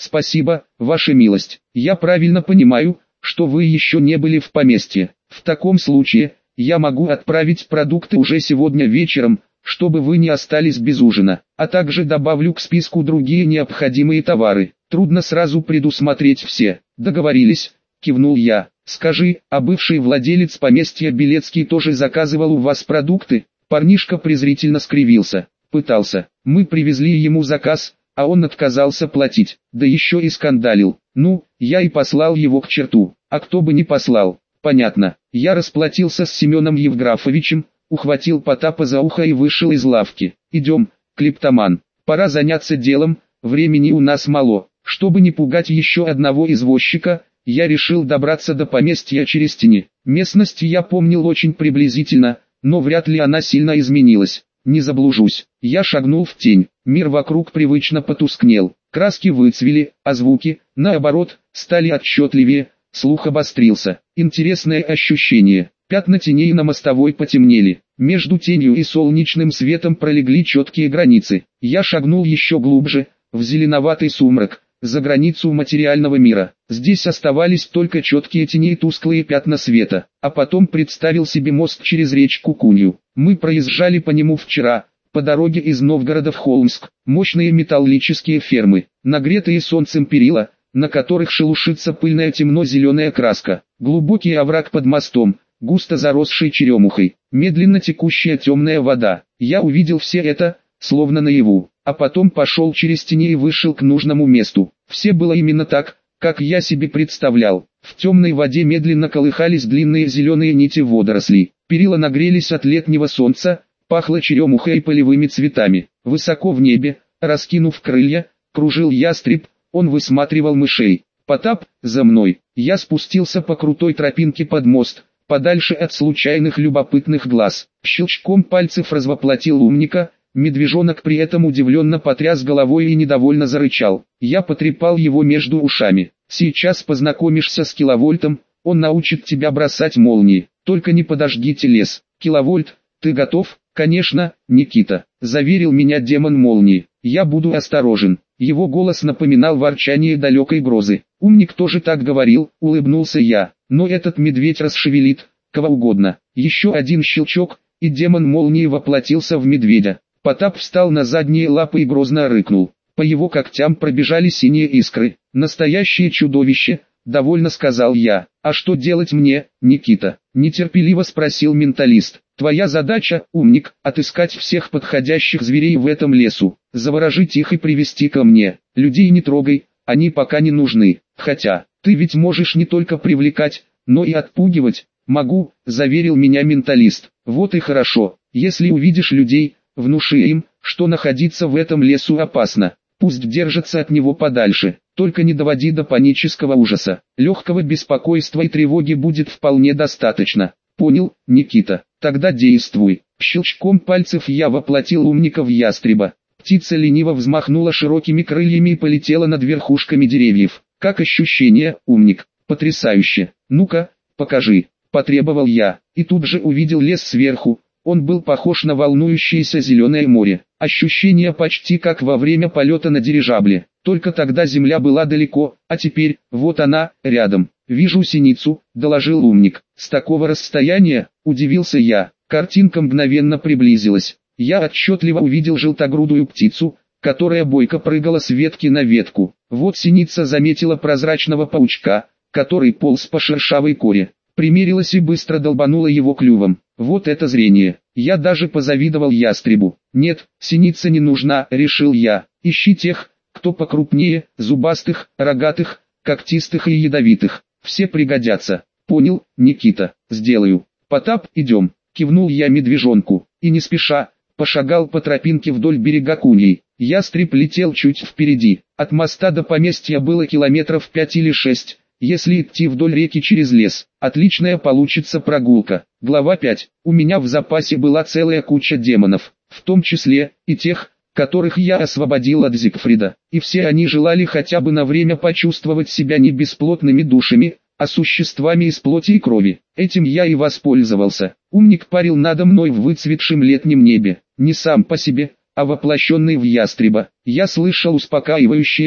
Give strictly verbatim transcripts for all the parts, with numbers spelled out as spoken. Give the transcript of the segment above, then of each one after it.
Спасибо, ваша милость. Я правильно понимаю, что вы еще не были в поместье. В таком случае, я могу отправить продукты уже сегодня вечером, чтобы вы не остались без ужина, а также добавлю к списку другие необходимые товары. Трудно сразу предусмотреть все. Договорились, кивнул я. Скажи, а бывший владелец поместья Белецкий тоже заказывал у вас продукты? Парнишка презрительно скривился. Пытался. Мы привезли ему заказ, а он отказался платить, да еще и скандалил. Ну, я и послал его к черту. А кто бы не послал? Понятно. Я расплатился с Семеном Евграфовичем, ухватил Потапа за ухо и вышел из лавки. Идем, клептоман. Пора заняться делом, времени у нас мало. Чтобы не пугать еще одного извозчика, я решил добраться до поместья через тени. Местность я помнил очень приблизительно, но вряд ли она сильно изменилась. Не заблужусь. Я шагнул в тень. Мир вокруг привычно потускнел. Краски выцвели, а звуки, наоборот, стали отчетливее. Слух обострился. Интересное ощущение. Пятна теней на мостовой потемнели. Между тенью и солнечным светом пролегли четкие границы. Я шагнул еще глубже, в зеленоватый сумрак, за границу материального мира. Здесь оставались только четкие тени и тусклые пятна света. А потом представил себе мост через речку Кунью. Мы проезжали по нему вчера, по дороге из Новгорода в Холмск. Мощные металлические фермы, нагретые солнцем перила, на которых шелушится пыльная темно-зеленая краска. Глубокий овраг под мостом, густо заросший черемухой, медленно текущая темная вода. Я увидел все это, словно наяву, а потом пошел через тени и вышел к нужному месту. Все было именно так, как я себе представлял. В темной воде медленно колыхались длинные зеленые нити водорослей. Перила нагрелись от летнего солнца, пахло черемухой и полевыми цветами. Высоко в небе, раскинув крылья, кружил ястреб, он высматривал мышей. Потап, за мной. Я спустился по крутой тропинке под мост, подальше от случайных любопытных глаз. Щелчком пальцев развоплотил умника, медвежонок при этом удивленно потряс головой и недовольно зарычал. Я потрепал его между ушами. Сейчас познакомишься с киловольтом, он научит тебя бросать молнии. Только не подожгите лес. Киловольт, ты готов? Конечно, Никита, заверил меня демон молнии. Я буду осторожен. Его голос напоминал ворчание далекой грозы. Умник тоже так говорил, улыбнулся я. Но этот медведь расшевелит кого угодно. Еще один щелчок, и демон молнии воплотился в медведя. Потап встал на задние лапы и грозно рыкнул. По его когтям пробежали синие искры. Настоящее чудовище, довольно сказал я. А что делать мне, Никита? Нетерпеливо спросил менталист. Твоя задача, умник, отыскать всех подходящих зверей в этом лесу, заворожить их и привести ко мне. Людей не трогай, они пока не нужны. Хотя, ты ведь можешь не только привлекать, но и отпугивать. Могу, заверил меня менталист. Вот и хорошо. Если увидишь людей, внуши им, что находиться в этом лесу опасно. Пусть держатся от него подальше. Только не доводи до панического ужаса. Легкого беспокойства и тревоги будет вполне достаточно. Понял, Никита? Тогда действуй. Щелчком пальцев я воплотил умника в ястреба. Птица лениво взмахнула широкими крыльями и полетела над верхушками деревьев. Как ощущение, умник? Потрясающе. Ну-ка, покажи. Потребовал я. И тут же увидел лес сверху. Он был похож на волнующееся зеленое море. Ощущение почти как во время полета на дирижабле. Только тогда земля была далеко, а теперь, вот она, рядом. «Вижу синицу», — доложил умник. «С такого расстояния?» — удивился я. Картинка мгновенно приблизилась. Я отчетливо увидел желтогрудую птицу, которая бойко прыгала с ветки на ветку. Вот синица заметила прозрачного паучка, который полз по шершавой коре. Примерилась и быстро долбанула его клювом. Вот это зрение. Я даже позавидовал ястребу. Нет, синица не нужна, решил я. Ищи тех, кто покрупнее, зубастых, рогатых, когтистых и ядовитых. Все пригодятся. Понял, Никита, сделаю. Потап, идем. Кивнул я медвежонку. И не спеша, пошагал по тропинке вдоль берега Куньи. Ястреб летел чуть впереди. От моста до поместья было километров пять или шесть. Если идти вдоль реки через лес, отличная получится прогулка. Глава пять. У меня в запасе была целая куча демонов, в том числе и тех, которых я освободил от Зигфрида. И все они желали хотя бы на время почувствовать себя не бесплотными душами, а существами из плоти и крови. Этим я и воспользовался. Умник парил надо мной в выцветшем летнем небе, не сам по себе, а воплощенный в ястреба. Я слышал успокаивающее,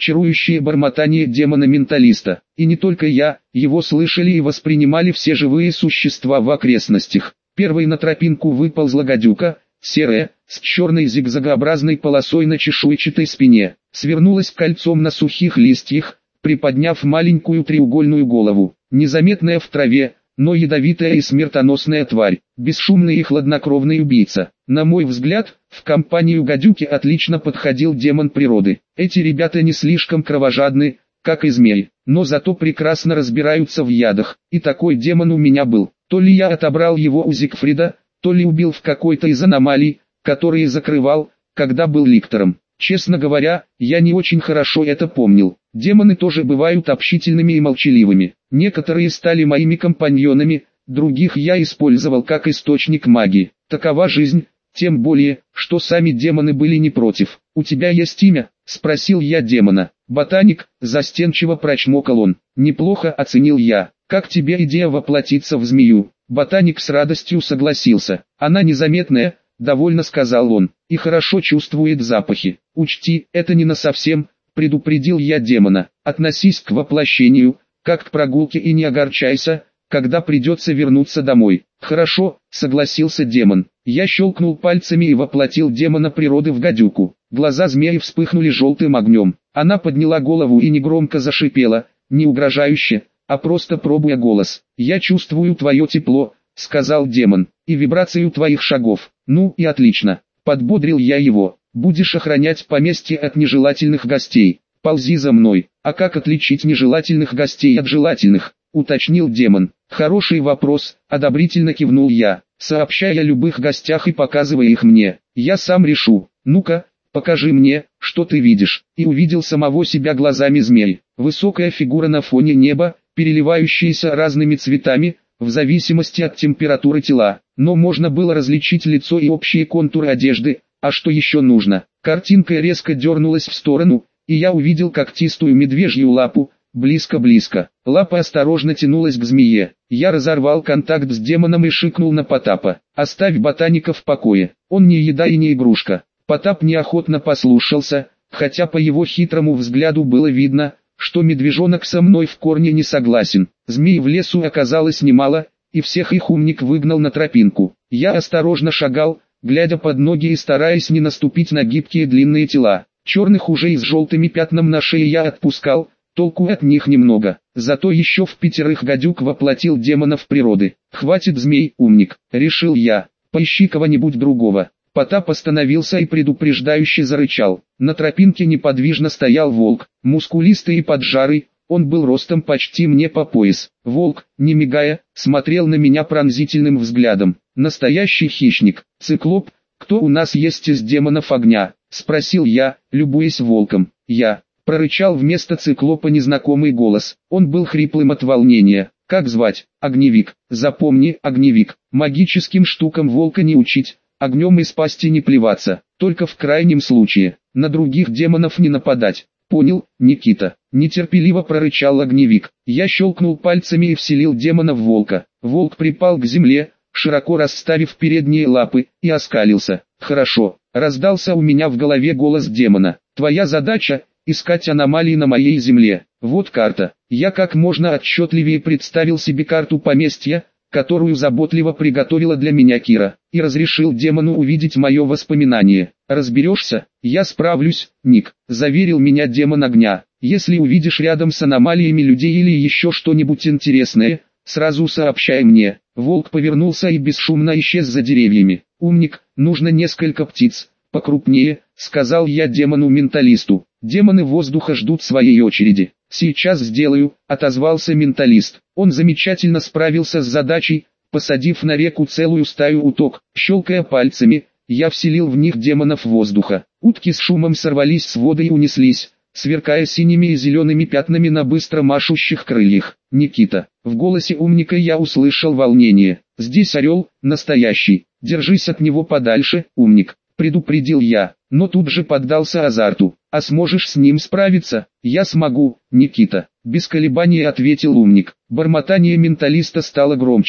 чарующее бормотание демона-менталиста. И не только я, его слышали и воспринимали все живые существа в окрестностях. Первой на тропинку выползла гадюка, серая, с черной зигзагообразной полосой на чешуйчатой спине, свернулась кольцом на сухих листьях, приподняв маленькую треугольную голову, незаметная в траве, но ядовитая и смертоносная тварь, бесшумный и хладнокровный убийца. На мой взгляд, в компанию гадюки отлично подходил демон природы. Эти ребята не слишком кровожадны, как и змеи, но зато прекрасно разбираются в ядах, и такой демон у меня был. То ли я отобрал его у Зигфрида, то ли убил в какой-то из аномалий, которые закрывал, когда был ликтором. Честно говоря, я не очень хорошо это помнил. Демоны тоже бывают общительными и молчаливыми. Некоторые стали моими компаньонами, других я использовал как источник магии. Такова жизнь, тем более, что сами демоны были не против. «У тебя есть имя?» – спросил я демона. «Ботаник», – застенчиво прочмокал он. «Неплохо», – оценил я. «Как тебе идея воплотиться в змею?» Ботаник с радостью согласился. «Она незаметная», — довольно сказал он, — «и хорошо чувствует запахи. Учти, это не насовсем», — предупредил я демона. «Относись к воплощению, как к прогулке, и не огорчайся, когда придется вернуться домой». «Хорошо», — согласился демон. Я щелкнул пальцами и воплотил демона природы в гадюку. Глаза змеи вспыхнули желтым огнем. Она подняла голову и негромко зашипела, не угрожающе, а просто пробуя голос. «Я чувствую твое тепло», — сказал демон, — «и вибрацию твоих шагов». «Ну и отлично», — подбодрил я его. «Будешь охранять поместье от нежелательных гостей. Ползи за мной». «А как отличить нежелательных гостей от желательных?» — уточнил демон. «Хороший вопрос», — одобрительно кивнул я. «Сообщай о любых гостях и показывай их мне. Я сам решу. Ну-ка, покажи мне, что ты видишь». И увидел самого себя глазами змеи. Высокая фигура на фоне неба, переливающиеся разными цветами, в зависимости от температуры тела, но можно было различить лицо и общие контуры одежды. А что еще нужно? Картинка резко дернулась в сторону, и я увидел когтистую медвежью лапу, близко-близко. Лапа осторожно тянулась к змее. Я разорвал контакт с демоном и шикнул на Потапа. «Оставь ботаника в покое, он не еда и не игрушка». Потап неохотно послушался, хотя по его хитрому взгляду было видно, что медвежонок со мной в корне не согласен. Змей в лесу оказалось немало, и всех их умник выгнал на тропинку. Я осторожно шагал, глядя под ноги и стараясь не наступить на гибкие длинные тела. Черных уже и с желтыми пятном на шее я отпускал, толку от них немного. Зато еще в пятерых гадюк воплотил демонов природы. «Хватит змей, умник», — решил я, — «поищи кого-нибудь другого». Потап остановился и предупреждающе зарычал. На тропинке неподвижно стоял волк, мускулистый и поджарый, он был ростом почти мне по пояс. Волк, не мигая, смотрел на меня пронзительным взглядом. Настоящий хищник. «Циклоп, кто у нас есть из демонов огня?» — спросил я, любуясь волком. «Я», — прорычал вместо циклопа незнакомый голос. Он был хриплым от волнения. «Как звать?» «Огневик». «Запомни, Огневик, магическим штукам волка не учить. Огнем из пасти не плеваться, только в крайнем случае, на других демонов не нападать». «Понял, Никита», — нетерпеливо прорычал Огневик. Я щелкнул пальцами и вселил демона в волка. Волк припал к земле, широко расставив передние лапы, и оскалился. «Хорошо», — раздался у меня в голове голос демона. «Твоя задача — искать аномалии на моей земле. Вот карта». Я как можно отчетливее представил себе карту поместья, которую заботливо приготовила для меня Кира, и разрешил демону увидеть мое воспоминание. «Разберешься? Я справлюсь, Ник», — заверил меня демон огня. «Если увидишь рядом с аномалиями людей или еще что-нибудь интересное, сразу сообщай мне». Волк повернулся и бесшумно исчез за деревьями. «Умник, нужно несколько птиц, покрупнее», — сказал я демону-менталисту. «Демоны воздуха ждут своей очереди». «Сейчас сделаю», — отозвался менталист. Он замечательно справился с задачей, посадив на реку целую стаю уток. Щелкая пальцами, я вселил в них демонов воздуха. Утки с шумом сорвались с воды и унеслись, сверкая синими и зелеными пятнами на быстро машущих крыльях. «Никита». В голосе умника я услышал волнение. «Здесь орел, настоящий. Держись от него подальше, умник», — предупредил я, но тут же поддался азарту. «А сможешь с ним справиться?» «Я смогу, Никита», — без колебаний ответил умник. Бормотание менталиста стало громче.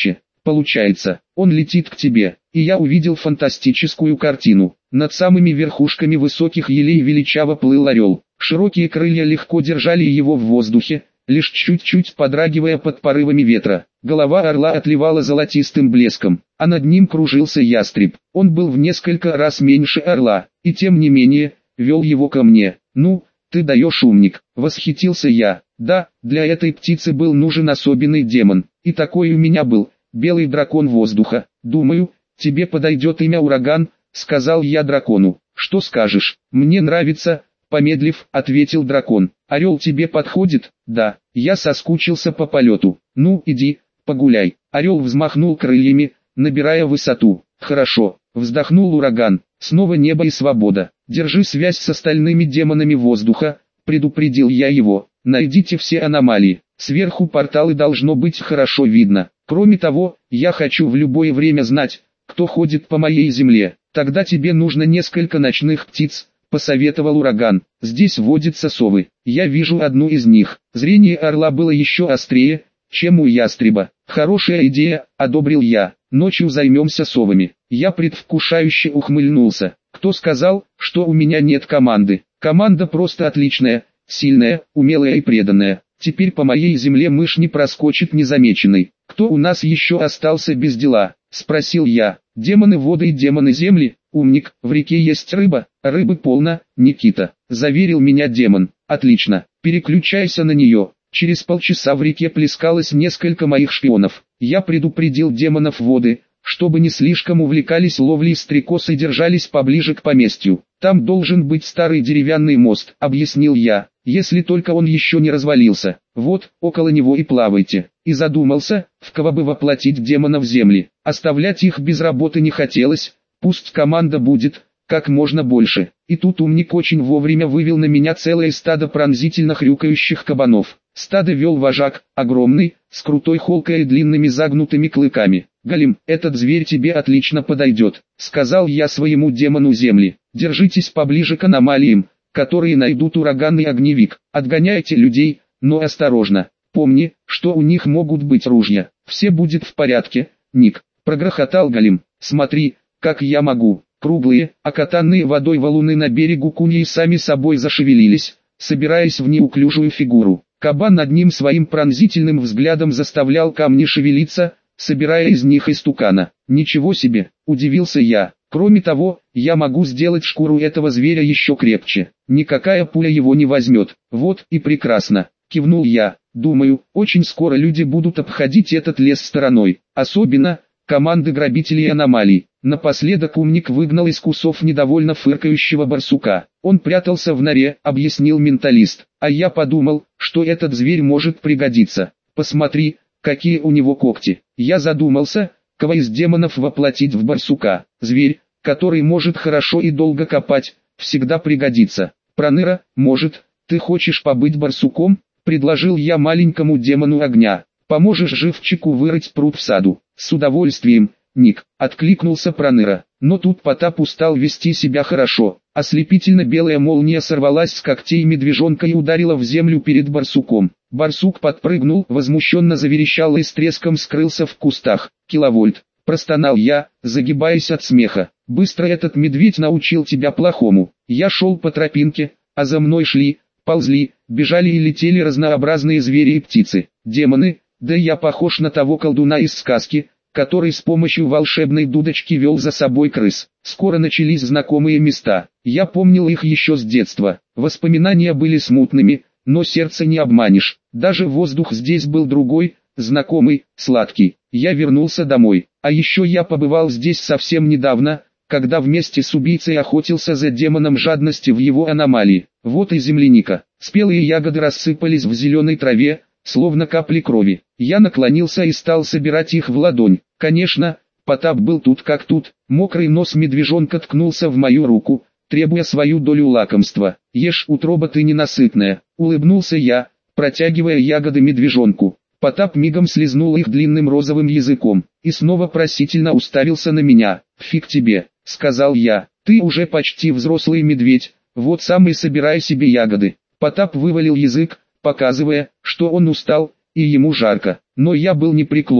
Получается, он летит к тебе, и я увидел фантастическую картину. Над самыми верхушками высоких елей величаво плыл орел. Широкие крылья легко держали его в воздухе, лишь чуть-чуть подрагивая под порывами ветра. Голова орла отливала золотистым блеском, а над ним кружился ястреб. Он был в несколько раз меньше орла, и тем не менее, вел его ко мне. «Ну, ты даешь, умник!» — восхитился я. «Да, для этой птицы был нужен особенный демон, и такой у меня был, белый дракон воздуха. Думаю, тебе подойдет имя Ураган», — сказал я дракону. «Что скажешь?» «Мне нравится», — помедлив, ответил дракон. «Орел тебе подходит?» «Да, я соскучился по полету». «Ну, иди, погуляй». Орел взмахнул крыльями, набирая высоту. «Хорошо», — вздохнул Ураган. «Снова небо и свобода. Держи связь с остальными демонами воздуха», — предупредил я его. «Найдите все аномалии. Сверху порталы должно быть хорошо видно. Кроме того, я хочу в любое время знать, кто ходит по моей земле. Тогда тебе нужно несколько ночных птиц», — посоветовал Ураган. «Здесь водятся совы. Я вижу одну из них». Зрение орла было еще острее, чем у ястреба. «Хорошая идея», — одобрил я. «Ночью займемся совами». Я предвкушающе ухмыльнулся. «Кто сказал, что у меня нет команды?» «Команда просто отличная, сильная, умелая и преданная. Теперь по моей земле мышь не проскочит незамеченной». «Кто у нас еще остался без дела?» — спросил я. «Демоны воды и демоны земли, умник, в реке есть рыба, рыбы полно, Никита», — заверил меня демон. «Отлично, переключайся на нее». Через полчаса в реке плескалось несколько моих шпионов. Я предупредил демонов воды, чтобы не слишком увлекались ловлей стрекоз и держались поближе к поместью. «Там должен быть старый деревянный мост», — объяснил я, — «если только он еще не развалился. Вот, около него и плавайте». И задумался, в кого бы воплотить демонов земли. Оставлять их без работы не хотелось, пусть команда будет как можно больше. И тут умник очень вовремя вывел на меня целое стадо пронзительно хрюкающих кабанов. Стадо вел вожак, огромный, с крутой холкой и длинными загнутыми клыками. «Голем, этот зверь тебе отлично подойдет», — сказал я своему демону земли. «Держитесь поближе к аномалиям, которые найдут ураган и огневик. Отгоняйте людей, но осторожно. Помни, что у них могут быть ружья. Все будет в порядке, Ник», — прогрохотал голем. «Смотри, как я могу». Круглые, окатанные водой валуны на берегу Куньи сами собой зашевелились, собираясь в неуклюжую фигуру. Кабан над ним своим пронзительным взглядом заставлял камни шевелиться, собирая из них истукана. «Ничего себе!» – удивился я. «Кроме того, я могу сделать шкуру этого зверя еще крепче. Никакая пуля его не возьмет». «Вот и прекрасно!» – кивнул я. «Думаю, очень скоро люди будут обходить этот лес стороной. Особенно команды грабителей аномалий». Напоследок умник выгнал из кусов недовольно фыркающего барсука. «Он прятался в норе», — объяснил менталист. «А я подумал, что этот зверь может пригодиться. Посмотри, какие у него когти». Я задумался, кого из демонов воплотить в барсука. Зверь, который может хорошо и долго копать, всегда пригодится. «Проныра, может, ты хочешь побыть барсуком?» — предложил я маленькому демону огня. «Поможешь живчику вырыть пруд в саду?» «С удовольствием, Ник», — откликнулся Проныра. Но тут Потап устал вести себя хорошо. Ослепительно белая молния сорвалась с когтей медвежонка и ударила в землю перед барсуком. Барсук подпрыгнул, возмущенно заверещал и с треском скрылся в кустах. «Киловольт», — простонал я, загибаясь от смеха. «Быстро этот медведь научил тебя плохому». Я шел по тропинке, а за мной шли, ползли, бежали и летели разнообразные звери и птицы. Демоны, да я похож на того колдуна из сказки, который с помощью волшебной дудочки вел за собой крыс. Скоро начались знакомые места. Я помнил их еще с детства. Воспоминания были смутными, но сердце не обманешь. Даже воздух здесь был другой, знакомый, сладкий. Я вернулся домой. А еще я побывал здесь совсем недавно, когда вместе с убийцей охотился за демоном жадности в его аномалии. Вот и земляника. Спелые ягоды рассыпались в зеленой траве, словно капли крови. Я наклонился и стал собирать их в ладонь. Конечно, Потап был тут как тут. Мокрый нос медвежонка ткнулся в мою руку, требуя свою долю лакомства. «Ешь, утроба ты ненасытная», — улыбнулся я, протягивая ягоды медвежонку. Потап мигом слезнул их длинным розовым языком, и снова просительно уставился на меня. «Фиг тебе», — сказал я, — «ты уже почти взрослый медведь, вот сам и собирай себе ягоды». Потап вывалил язык, показывая, что он устал, и ему жарко. Но я был непреклонен.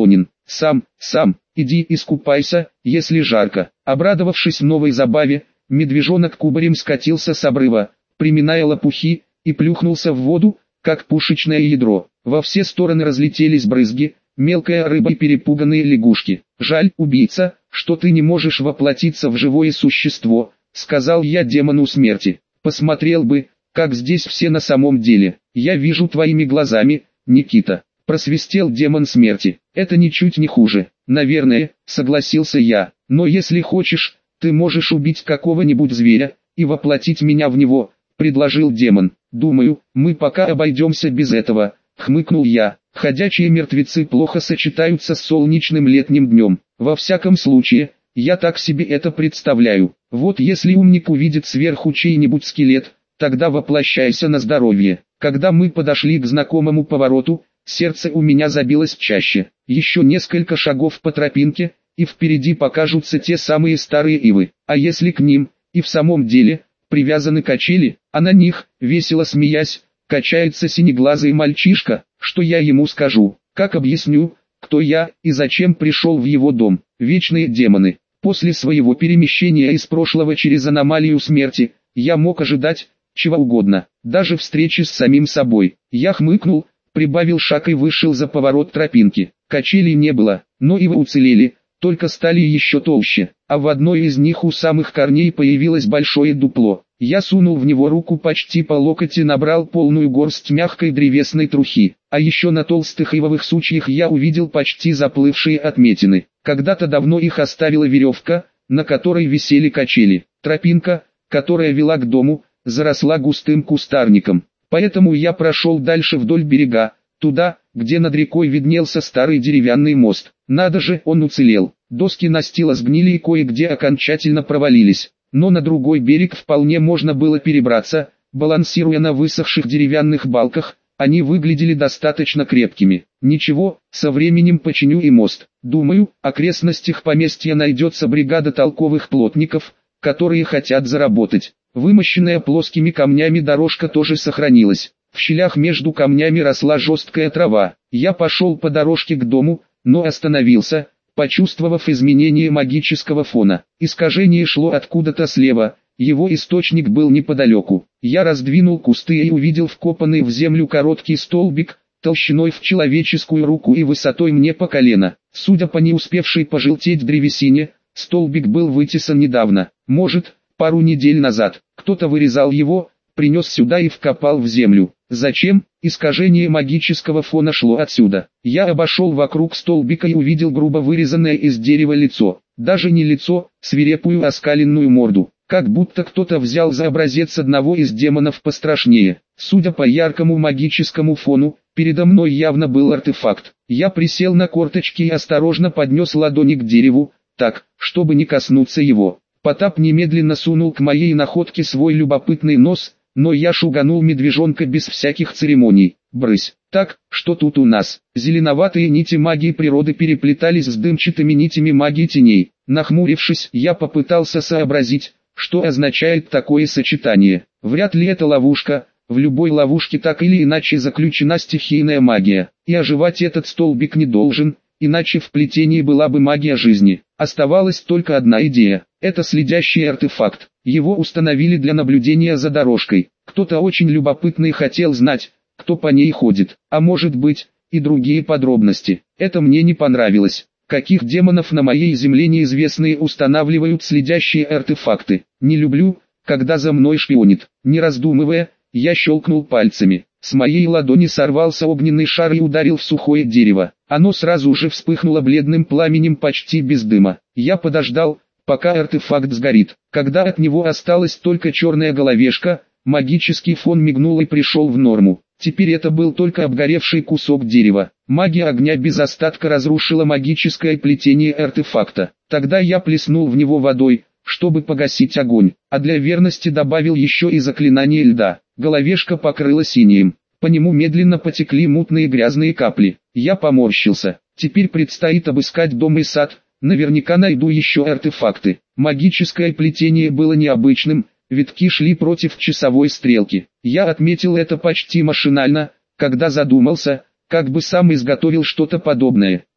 Сам, сам, иди искупайся, если жарко. Обрадовавшись новой забаве, медвежонок кубарем скатился с обрыва, приминая лопухи, и плюхнулся в воду, как пушечное ядро. Во все стороны разлетелись брызги, мелкая рыба и перепуганные лягушки. «Жаль, убийца, что ты не можешь воплотиться в живое существо», — сказал я демону смерти. «Посмотрел бы, как здесь все на самом деле. Я вижу твоими глазами, Никита», — просвистел демон смерти. «Это ничуть не хуже». «Наверное», — согласился я. «Но если хочешь, ты можешь убить какого-нибудь зверя и воплотить меня в него», — предложил демон. «Думаю, мы пока обойдемся без этого», — хмыкнул я. «Ходячие мертвецы плохо сочетаются с солнечным летним днем. Во всяком случае, я так себе это представляю. Вот если умник увидит сверху чей-нибудь скелет, тогда воплощайся на здоровье». Когда мы подошли к знакомому повороту, сердце у меня забилось чаще. Еще несколько шагов по тропинке, и впереди покажутся те самые старые ивы. А если к ним, и в самом деле, привязаны качели, а на них, весело смеясь, качается синеглазый мальчишка, что я ему скажу? Как объясню, кто я и зачем пришел в его дом? Вечные демоны. После своего перемещения из прошлого через аномалию смерти, я мог ожидать чего угодно, даже встречи с самим собой. Я хмыкнул, прибавил шаг и вышел за поворот тропинки. Качелей не было, но ивы уцелели, только стали еще толще, а в одной из них у самых корней появилось большое дупло. Я сунул в него руку почти по локоть и набрал полную горсть мягкой древесной трухи, а еще на толстых ивовых сучьях я увидел почти заплывшие отметины. Когда-то давно их оставила веревка, на которой висели качели. Тропинка, которая вела к дому, заросла густым кустарником, поэтому я прошел дальше вдоль берега, туда, где над рекой виднелся старый деревянный мост. Надо же, он уцелел. Доски настила сгнили и кое-где окончательно провалились, но на другой берег вполне можно было перебраться, балансируя на высохших деревянных балках, они выглядели достаточно крепкими. Ничего, со временем починю и мост. Думаю, в окрестностях поместья найдется бригада толковых плотников, которые хотят заработать. Вымощенная плоскими камнями дорожка тоже сохранилась. В щелях между камнями росла жесткая трава. Я пошел по дорожке к дому, но остановился, почувствовав изменение магического фона. Искажение шло откуда-то слева, его источник был неподалеку. Я раздвинул кусты и увидел вкопанный в землю короткий столбик, толщиной в человеческую руку и высотой мне по колено. Судя по не успевшей пожелтеть древесине, столбик был вытесан недавно, может, пару недель назад. Кто-то вырезал его, принес сюда и вкопал в землю. Зачем? Искажение магического фона шло отсюда. Я обошел вокруг столбика и увидел грубо вырезанное из дерева лицо. Даже не лицо, свирепую оскаленную морду. Как будто кто-то взял за образец одного из демонов пострашнее. Судя по яркому магическому фону, передо мной явно был артефакт. Я присел на корточки и осторожно поднес ладони к дереву, так, чтобы не коснуться его. Потап немедленно сунул к моей находке свой любопытный нос, но я шуганул медвежонка без всяких церемоний. Брысь. Так, что тут у нас? Зеленоватые нити магии природы переплетались с дымчатыми нитями магии теней. Нахмурившись, я попытался сообразить, что означает такое сочетание. Вряд ли это ловушка, в любой ловушке так или иначе заключена стихийная магия. И оживать этот столбик не должен, иначе в плетении была бы магия жизни. Оставалась только одна идея. Это следящий артефакт. Его установили для наблюдения за дорожкой. Кто-то очень любопытный хотел знать, кто по ней ходит. А может быть, и другие подробности. Это мне не понравилось. Каких демонов на моей земле неизвестные устанавливают следящие артефакты? Не люблю, когда за мной шпионит. Не раздумывая, я щелкнул пальцами. С моей ладони сорвался огненный шар и ударил в сухое дерево. Оно сразу же вспыхнуло бледным пламенем почти без дыма. Я подождал, пока артефакт сгорит. Когда от него осталась только черная головешка, магический фон мигнул и пришел в норму. Теперь это был только обгоревший кусок дерева. Магия огня без остатка разрушила магическое плетение артефакта. Тогда я плеснул в него водой, чтобы погасить огонь, а для верности добавил еще и заклинание льда. Головешка покрылась инеем. По нему медленно потекли мутные грязные капли. Я поморщился. Теперь предстоит обыскать дом и сад, наверняка найду еще артефакты. Магическое плетение было необычным, витки шли против часовой стрелки. Я отметил это почти машинально, когда задумался, как бы сам изготовил что-то подобное.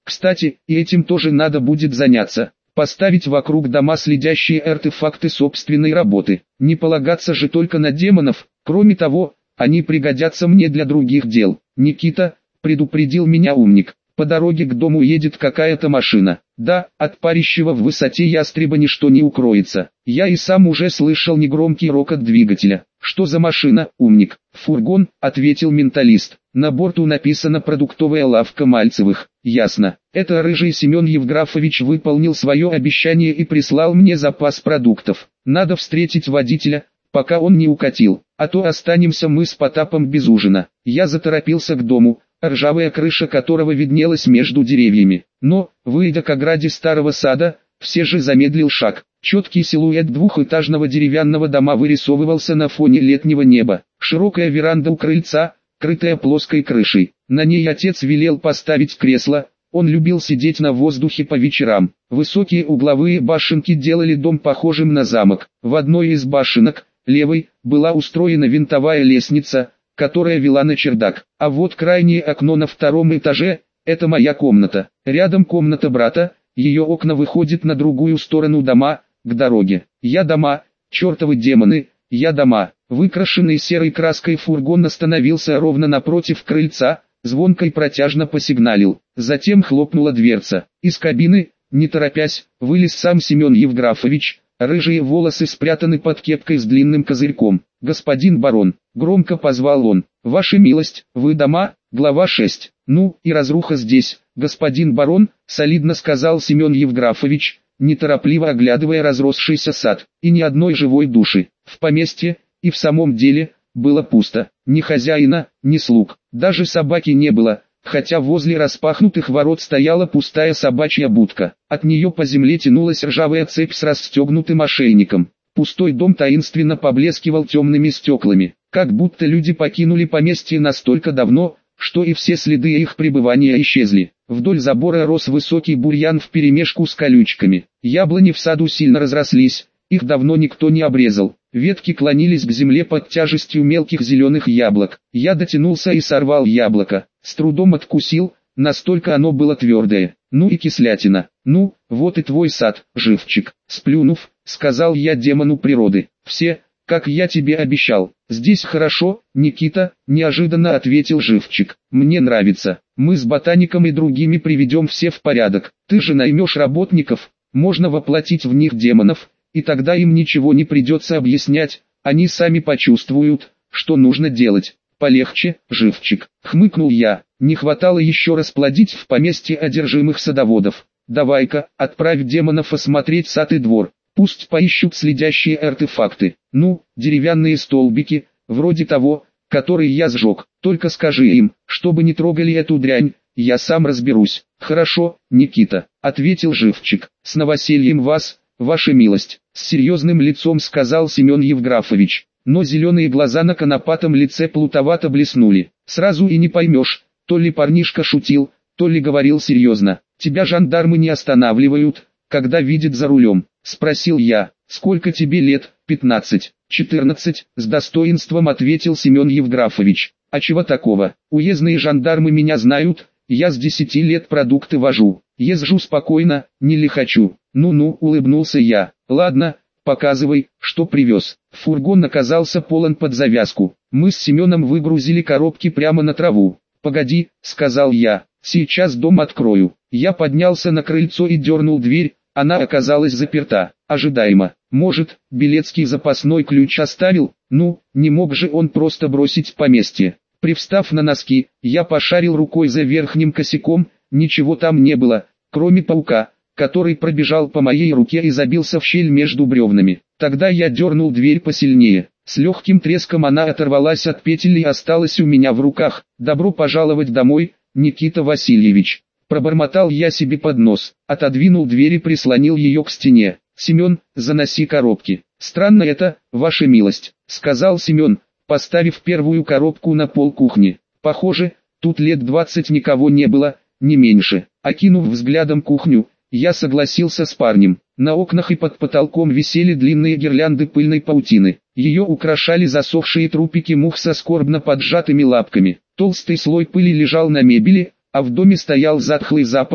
Кстати, и этим тоже надо будет заняться. Поставить вокруг дома следящие артефакты собственной работы. Не полагаться же только на демонов, кроме того, они пригодятся мне для других дел. Никита, предупредил меня умник, по дороге к дому едет какая-то машина. Да, от парящего в высоте ястреба ничто не укроется. Я и сам уже слышал негромкий рокот двигателя. Что за машина, умник? Фургон, ответил менталист. На борту написано «Продуктовая лавка Мальцевых». Ясно. Это рыжий Семен Евграфович выполнил свое обещание и прислал мне запас продуктов. Надо встретить водителя, пока он не укатил, а то останемся мы с Потапом без ужина. Я заторопился к дому, ржавая крыша которого виднелась между деревьями. Но, выйдя к ограде старого сада, все же замедлил шаг. Четкий силуэт двухэтажного деревянного дома вырисовывался на фоне летнего неба. Широкая веранда у крыльца, крытая плоской крышей. На ней отец велел поставить кресло, он любил сидеть на воздухе по вечерам. Высокие угловые башенки делали дом похожим на замок. В одной из башенок, левой, была устроена винтовая лестница, которая вела на чердак. А вот крайнее окно на втором этаже – это моя комната. Рядом комната брата, ее окна выходят на другую сторону дома, к дороге. Я дома, чертовы демоны, я дома. Выкрашенный серой краской фургон остановился ровно напротив крыльца, звонко и протяжно посигналил. Затем хлопнула дверца. Из кабины, не торопясь, вылез сам Семен Евграфович. Рыжие волосы спрятаны под кепкой с длинным козырьком. «Господин барон», — громко позвал он, — «ваша милость, вы дома?» Глава шесть. «Ну, и разруха здесь, господин барон», — солидно сказал Семен Евграфович, неторопливо оглядывая разросшийся сад, и ни одной живой души. В поместье, и в самом деле, было пусто. Ни хозяина, ни слуг, даже собаки не было. Хотя возле распахнутых ворот стояла пустая собачья будка. От нее по земле тянулась ржавая цепь с расстегнутым ошейником. Пустой дом таинственно поблескивал темными стеклами, как будто люди покинули поместье настолько давно, что и все следы их пребывания исчезли. Вдоль забора рос высокий бурьян вперемешку с колючками. Яблони в саду сильно разрослись, их давно никто не обрезал. Ветки клонились к земле под тяжестью мелких зеленых яблок. Я дотянулся и сорвал яблоко. С трудом откусил, настолько оно было твердое. Ну и кислятина. Ну, вот и твой сад, живчик. Сплюнув, сказал я демону природы. Все, как я тебе обещал. Здесь хорошо, Никита, неожиданно ответил живчик. Мне нравится. Мы с ботаником и другими приведем все в порядок. Ты же наймешь работников, можно воплотить в них демонов, и тогда им ничего не придется объяснять, они сами почувствуют, что нужно делать. Полегче, живчик, хмыкнул я, не хватало еще раз плодить в поместье одержимых садоводов. Давай-ка, отправь демонов осмотреть сад и двор, пусть поищут следящие артефакты. Ну, деревянные столбики, вроде того, который я сжег, только скажи им, чтобы не трогали эту дрянь, я сам разберусь. Хорошо, Никита, ответил живчик, с новосельем вас, ваша милость, с серьезным лицом сказал Семен Евграфович. Но зеленые глаза на конопатом лице плутовато блеснули. Сразу и не поймешь, то ли парнишка шутил, то ли говорил серьезно. Тебя жандармы не останавливают, когда видят за рулем? Спросил я. Сколько тебе лет? Пятнадцать. Четырнадцать, с достоинством ответил Семен Евграфович. А чего такого? Уездные жандармы меня знают, я с десяти лет продукты вожу. Езжу спокойно, не лихачу. Ну-ну, улыбнулся я. Ладно, показывай, что привез. Фургон оказался полон под завязку. Мы с Семеном выгрузили коробки прямо на траву. «Погоди», — сказал я, — «сейчас дом открою». Я поднялся на крыльцо и дернул дверь, она оказалась заперта. Ожидаемо. Может, Белецкий запасной ключ оставил? Ну, не мог же он просто бросить поместье. Привстав на носки, я пошарил рукой за верхним косяком, ничего там не было, кроме паука, который пробежал по моей руке и забился в щель между бревнами. Тогда я дернул дверь посильнее. С легким треском она оторвалась от петель и осталась у меня в руках. «Добро пожаловать домой, Никита Васильевич!» Пробормотал я себе под нос, отодвинул дверь и прислонил ее к стене. «Семен, заноси коробки». «Странно это, ваша милость», — сказал Семен, поставив первую коробку на пол кухни. «Похоже, тут лет двадцать никого не было, не меньше». Окинув взглядом кухню, я согласился с парнем. На окнах и под потолком висели длинные гирлянды пыльной паутины. Ее украшали засохшие трупики мух со скорбно поджатыми лапками. Толстый слой пыли лежал на мебели, а в доме стоял затхлый запах,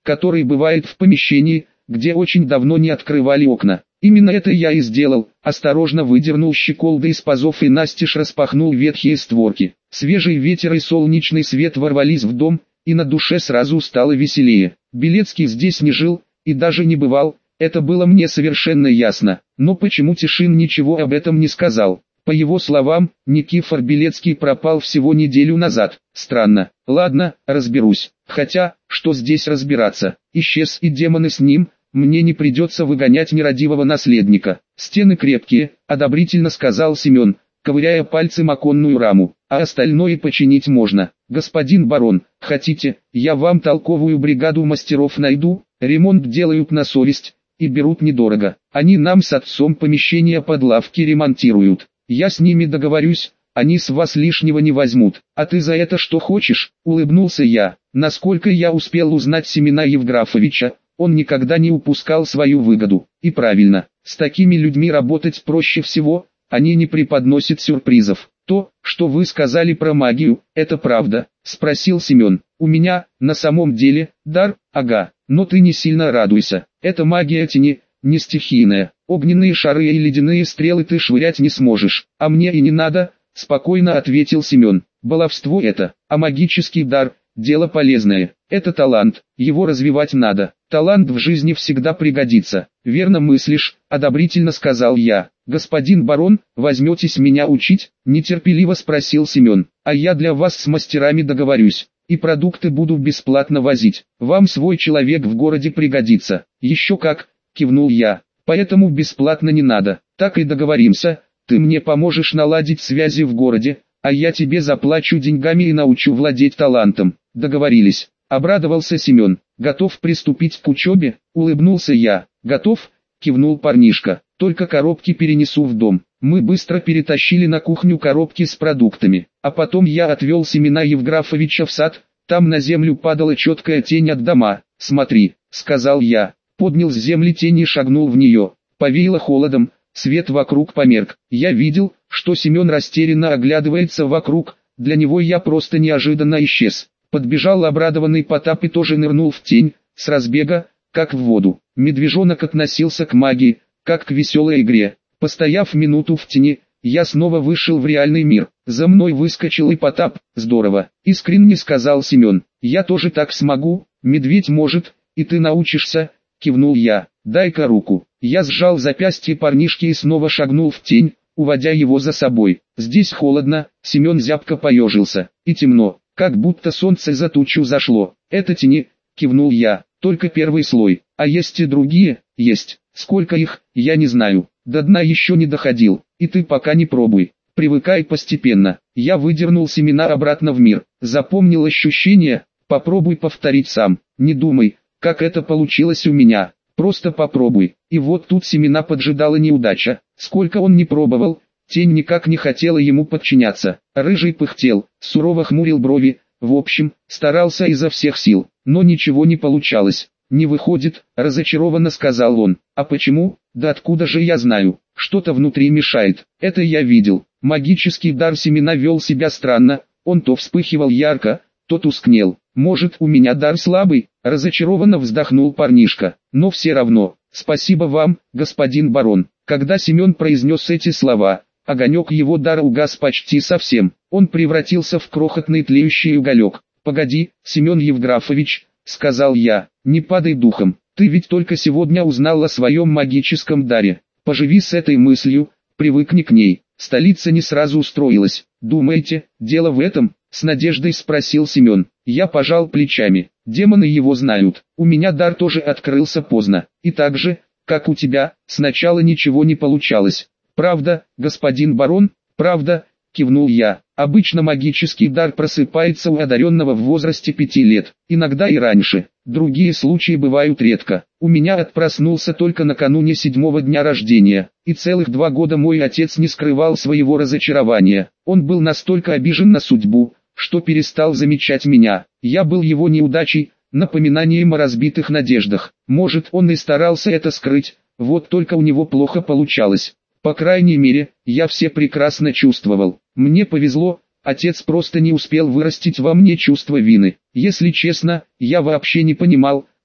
который бывает в помещении, где очень давно не открывали окна. Именно это я и сделал, осторожно выдернул щеколды из пазов и настежь распахнул ветхие створки. Свежий ветер и солнечный свет ворвались в дом, и на душе сразу стало веселее. Белецкий здесь не жил, и даже не бывал, это было мне совершенно ясно. Но почему Тишин ничего об этом не сказал? По его словам, Никифор Белецкий пропал всего неделю назад. Странно. Ладно, разберусь. Хотя, что здесь разбираться? Исчез и демоны с ним, мне не придется выгонять нерадивого наследника. Стены крепкие, одобрительно сказал Семен, ковыряя пальцем оконную раму. А остальное починить можно. Господин барон, хотите, я вам толковую бригаду мастеров найду? Ремонт делают на совесть, и берут недорого. Они нам с отцом помещения под лавки ремонтируют. Я с ними договорюсь, они с вас лишнего не возьмут. А ты за это что хочешь? Улыбнулся я. Насколько я успел узнать Семена Евграфовича, он никогда не упускал свою выгоду. И правильно, с такими людьми работать проще всего, они не преподносят сюрпризов. То, что вы сказали про магию, это правда? Спросил Семен. У меня, на самом деле, дар, ага, но ты не сильно радуйся. Это магия тени, не стихийная. Огненные шары и ледяные стрелы ты швырять не сможешь. А мне и не надо, спокойно ответил Семен. Баловство это, а магический дар – дело полезное. Это талант, его развивать надо. Талант в жизни всегда пригодится. Верно мыслишь, одобрительно сказал я. Господин барон, возьметесь меня учить? Нетерпеливо спросил Семен. А я для вас с мастерами договорюсь. И продукты буду бесплатно возить. Вам свой человек в городе пригодится. Еще как, кивнул я. Поэтому бесплатно не надо. Так и договоримся. Ты мне поможешь наладить связи в городе, а я тебе заплачу деньгами и научу владеть талантом. Договорились. Обрадовался Семен. Готов приступить к учебе? Улыбнулся я. Готов? Кивнул парнишка. Только коробки перенесу в дом. Мы быстро перетащили на кухню коробки с продуктами. А потом я отвел Семена Евграфовича в сад. Там на землю падала четкая тень от дома. Смотри, сказал я. Поднял с земли тень и шагнул в нее. Повеяло холодом. Свет вокруг померк. Я видел, что Семен растерянно оглядывается вокруг. Для него я просто неожиданно исчез. Подбежал обрадованный Потап и тоже нырнул в тень, с разбега, как в воду. Медвежонок относился к магии, как к веселой игре. Постояв минуту в тени, я снова вышел в реальный мир. За мной выскочил и Потап. Здорово, искренне сказал Семен. Я тоже так смогу, медведь может, и ты научишься, кивнул я. Дай-ка руку. Я сжал запястье парнишки и снова шагнул в тень, уводя его за собой. Здесь холодно, Семен зябко поежился. И темно, как будто солнце за тучу зашло. Это тени, кивнул я, только первый слой. А есть и другие? Есть. Сколько их, я не знаю. До дна еще не доходил. И ты пока не пробуй. Привыкай постепенно. Я выдернул семена обратно в мир. Запомнил ощущение, попробуй повторить сам. Не думай, как это получилось у меня. Просто попробуй. И вот тут семена поджидала неудача. Сколько он не пробовал, тень никак не хотела ему подчиняться. Рыжий пыхтел, сурово хмурил брови. В общем, старался изо всех сил, но ничего не получалось. «Не выходит», — разочарованно сказал он. «А почему? Да откуда же я знаю? Что-то внутри мешает. Это я видел». Магический дар семена вел себя странно. Он то вспыхивал ярко, то тускнел. «Может, у меня дар слабый?» — разочарованно вздохнул парнишка. «Но все равно, спасибо вам, господин барон». Когда Семен произнес эти слова, огонек его дара угас почти совсем. Он превратился в крохотный тлеющий уголек. «Погоди, Семен Евграфович», — сказал я, — «не падай духом. Ты ведь только сегодня узнал о своем магическом даре. Поживи с этой мыслью, привыкни к ней». Столица не сразу устроилась. «Думаете, дело в этом?» — с надеждой спросил Семен. Я пожал плечами. Демоны его знают. У меня дар тоже открылся поздно. И так же, как у тебя, сначала ничего не получалось. «Правда, господин барон?» «Правда», — кивнул я. «Обычно магический дар просыпается у одаренного в возрасте пяти лет, иногда и раньше. Другие случаи бывают редко. У меня отпроснулся только накануне седьмого дня рождения, и целых два года мой отец не скрывал своего разочарования. Он был настолько обижен на судьбу, что перестал замечать меня. Я был его неудачей, напоминанием о разбитых надеждах. Может, он и старался это скрыть, вот только у него плохо получалось. По крайней мере, я все прекрасно чувствовал. Мне повезло, отец просто не успел вырастить во мне чувство вины. Если честно, я вообще не понимал,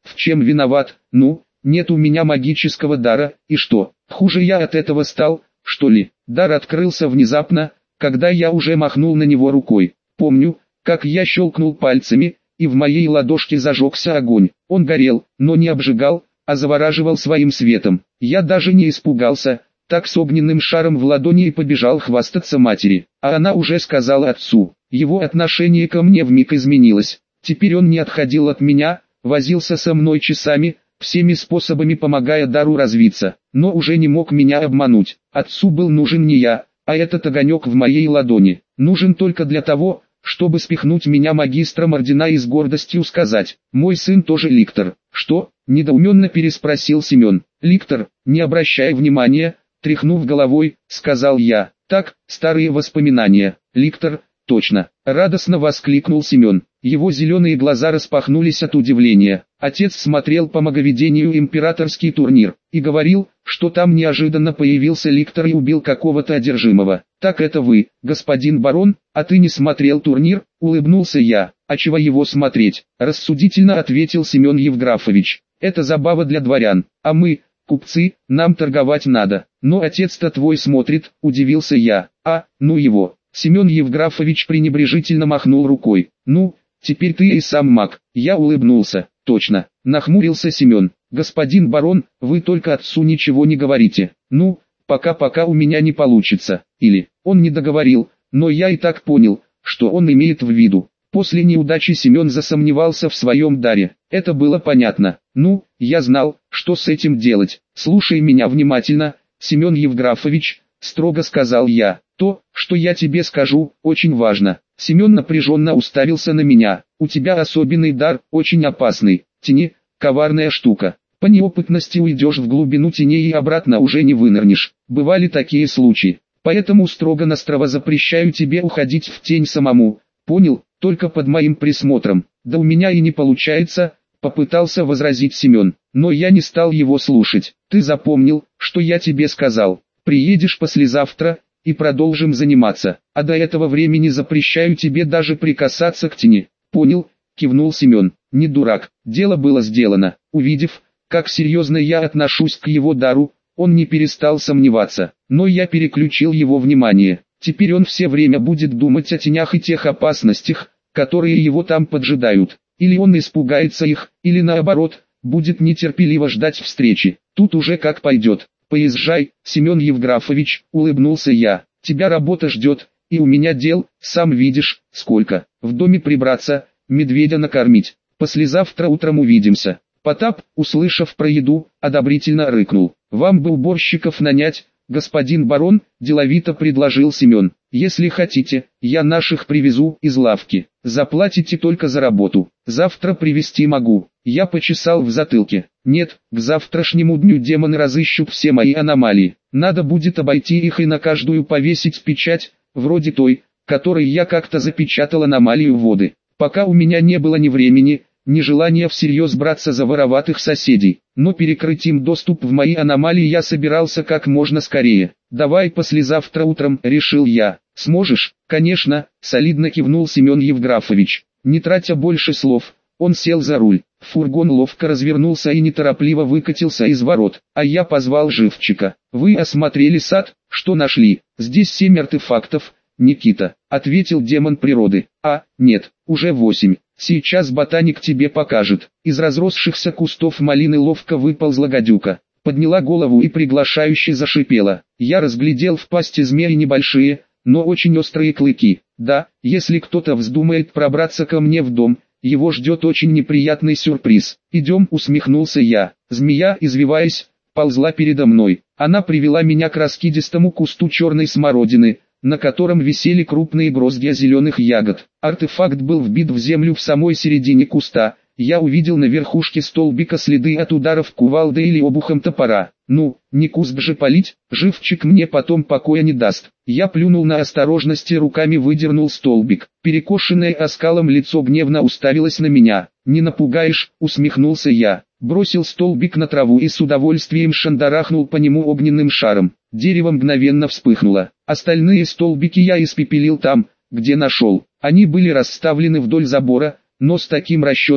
В чем виноват? Ну, нет у меня магического дара, и что? Хуже я от этого стал, что ли? Дар открылся внезапно, когда я уже махнул на него рукой. Помню, как я щелкнул пальцами, и в моей ладошке зажегся огонь. Он горел, но не обжигал, а завораживал своим светом. Я даже не испугался, так с огненным шаром в ладони и побежал хвастаться матери. А она уже сказала отцу. Его отношение ко мне вмиг изменилось. Теперь он не отходил от меня, возился со мной часами, всеми способами помогая дару развиться, но уже не мог меня обмануть. Отцу был нужен не я, а этот огонек в моей ладони. Нужен только для того, чтобы спихнуть меня магистром ордена и с гордостью сказать: «Мой сын тоже ликтор». «Что?» – недоуменно переспросил Семен. «Ликтор, не обращай внимания», – тряхнув головой, сказал я. «Так, старые воспоминания. Ликтор, точно», – радостно воскликнул Семен. Его зеленые глаза распахнулись от удивления. Отец смотрел по маговедению императорский турнир и говорил, что там неожиданно появился ликтор и убил какого-то одержимого. «Так это вы, господин барон, а ты не смотрел турнир?» – улыбнулся я. «А чего его смотреть?» – рассудительно ответил Семен Евграфович. «Это забава для дворян, а мы, купцы, нам торговать надо». «Но отец-то твой смотрит», – удивился я. «А, ну его». Семен Евграфович пренебрежительно махнул рукой. «Ну, теперь ты и сам маг». Я улыбнулся. «Точно», – нахмурился Семен. «Господин барон, вы только отцу ничего не говорите. Ну, пока-пока у меня не получится». Или, он не договорил, но я и так понял, что он имеет в виду. После неудачи Семен засомневался в своем даре. Это было понятно. Ну, я знал, что с этим делать. «Слушай меня внимательно, Семен Евграфович», – строго сказал я. «То, что я тебе скажу, очень важно». Семен напряженно уставился на меня. «У тебя особенный дар, очень опасный. Тени – коварная штука. По неопытности уйдешь в глубину теней и обратно уже не вынырнешь. Бывали такие случаи. Поэтому строго-настрого запрещаю тебе уходить в тень самому. Понял? Только под моим присмотром». «Да у меня и не получается», – попытался возразить Семен. Но я не стал его слушать. «Ты запомнил, что я тебе сказал? Приедешь послезавтра, и продолжим заниматься, а до этого времени запрещаю тебе даже прикасаться к тени». «Понял», – кивнул Семен. «Не дурак, дело было сделано». Увидев, как серьезно я отношусь к его дару, он не перестал сомневаться, но я переключил его внимание. Теперь он все время будет думать о тенях и тех опасностях, которые его там поджидают. Или он испугается их, или наоборот, будет нетерпеливо ждать встречи. Тут уже как пойдет. «Поезжай, Семен Евграфович», — улыбнулся я. «Тебя работа ждет, и у меня дел, сам видишь, сколько. В доме прибраться, медведя накормить. Послезавтра утром увидимся». Потап, услышав про еду, одобрительно рыкнул. «Вам бы уборщиков нанять, господин барон», — деловито предложил Семен. «Если хотите, я наших привезу из лавки. Заплатите только за работу. Завтра привезти могу». Я почесал в затылке. «Нет, к завтрашнему дню демоны разыщут все мои аномалии. Надо будет обойти их и на каждую повесить печать, вроде той, которой я как-то запечатал аномалию воды. Пока у меня не было ни времени, ни желания всерьез браться за вороватых соседей, но перекрыть им доступ в мои аномалии я собирался как можно скорее. «Давай послезавтра утром», — решил я. «Сможешь?» «Конечно», — солидно кивнул Семен Евграфович. Не тратя больше слов, он сел за руль. Фургон ловко развернулся и неторопливо выкатился из ворот, а я позвал живчика. «Вы осмотрели сад? Что нашли?» «Здесь семь артефактов, Никита», — ответил демон природы. «А, нет, уже восемь. Сейчас ботаник тебе покажет». Из разросшихся кустов малины ловко выползла гадюка. Подняла голову и приглашающе зашипела. Я разглядел в пасти змеи небольшие, но очень острые клыки. Да, если кто-то вздумает пробраться ко мне в дом, его ждет очень неприятный сюрприз. «Идем», — усмехнулся я. Змея, извиваясь, ползла передо мной. Она привела меня к раскидистому кусту черной смородины, на котором висели крупные гроздья зеленых ягод. Артефакт был вбит в землю в самой середине куста. Я увидел на верхушке столбика следы от ударов кувалдой или обухом топора. «Ну, не куст же палить, живчик мне потом покоя не даст». Я плюнул на осторожность и руками выдернул столбик. Перекошенное оскалом лицо гневно уставилось на меня. «Не напугаешь», — усмехнулся я. Бросил столбик на траву и с удовольствием шандарахнул по нему огненным шаром. Дерево мгновенно вспыхнуло. Остальные столбики я испепелил там, где нашел. Они были расставлены вдоль забора, но с таким расчетом,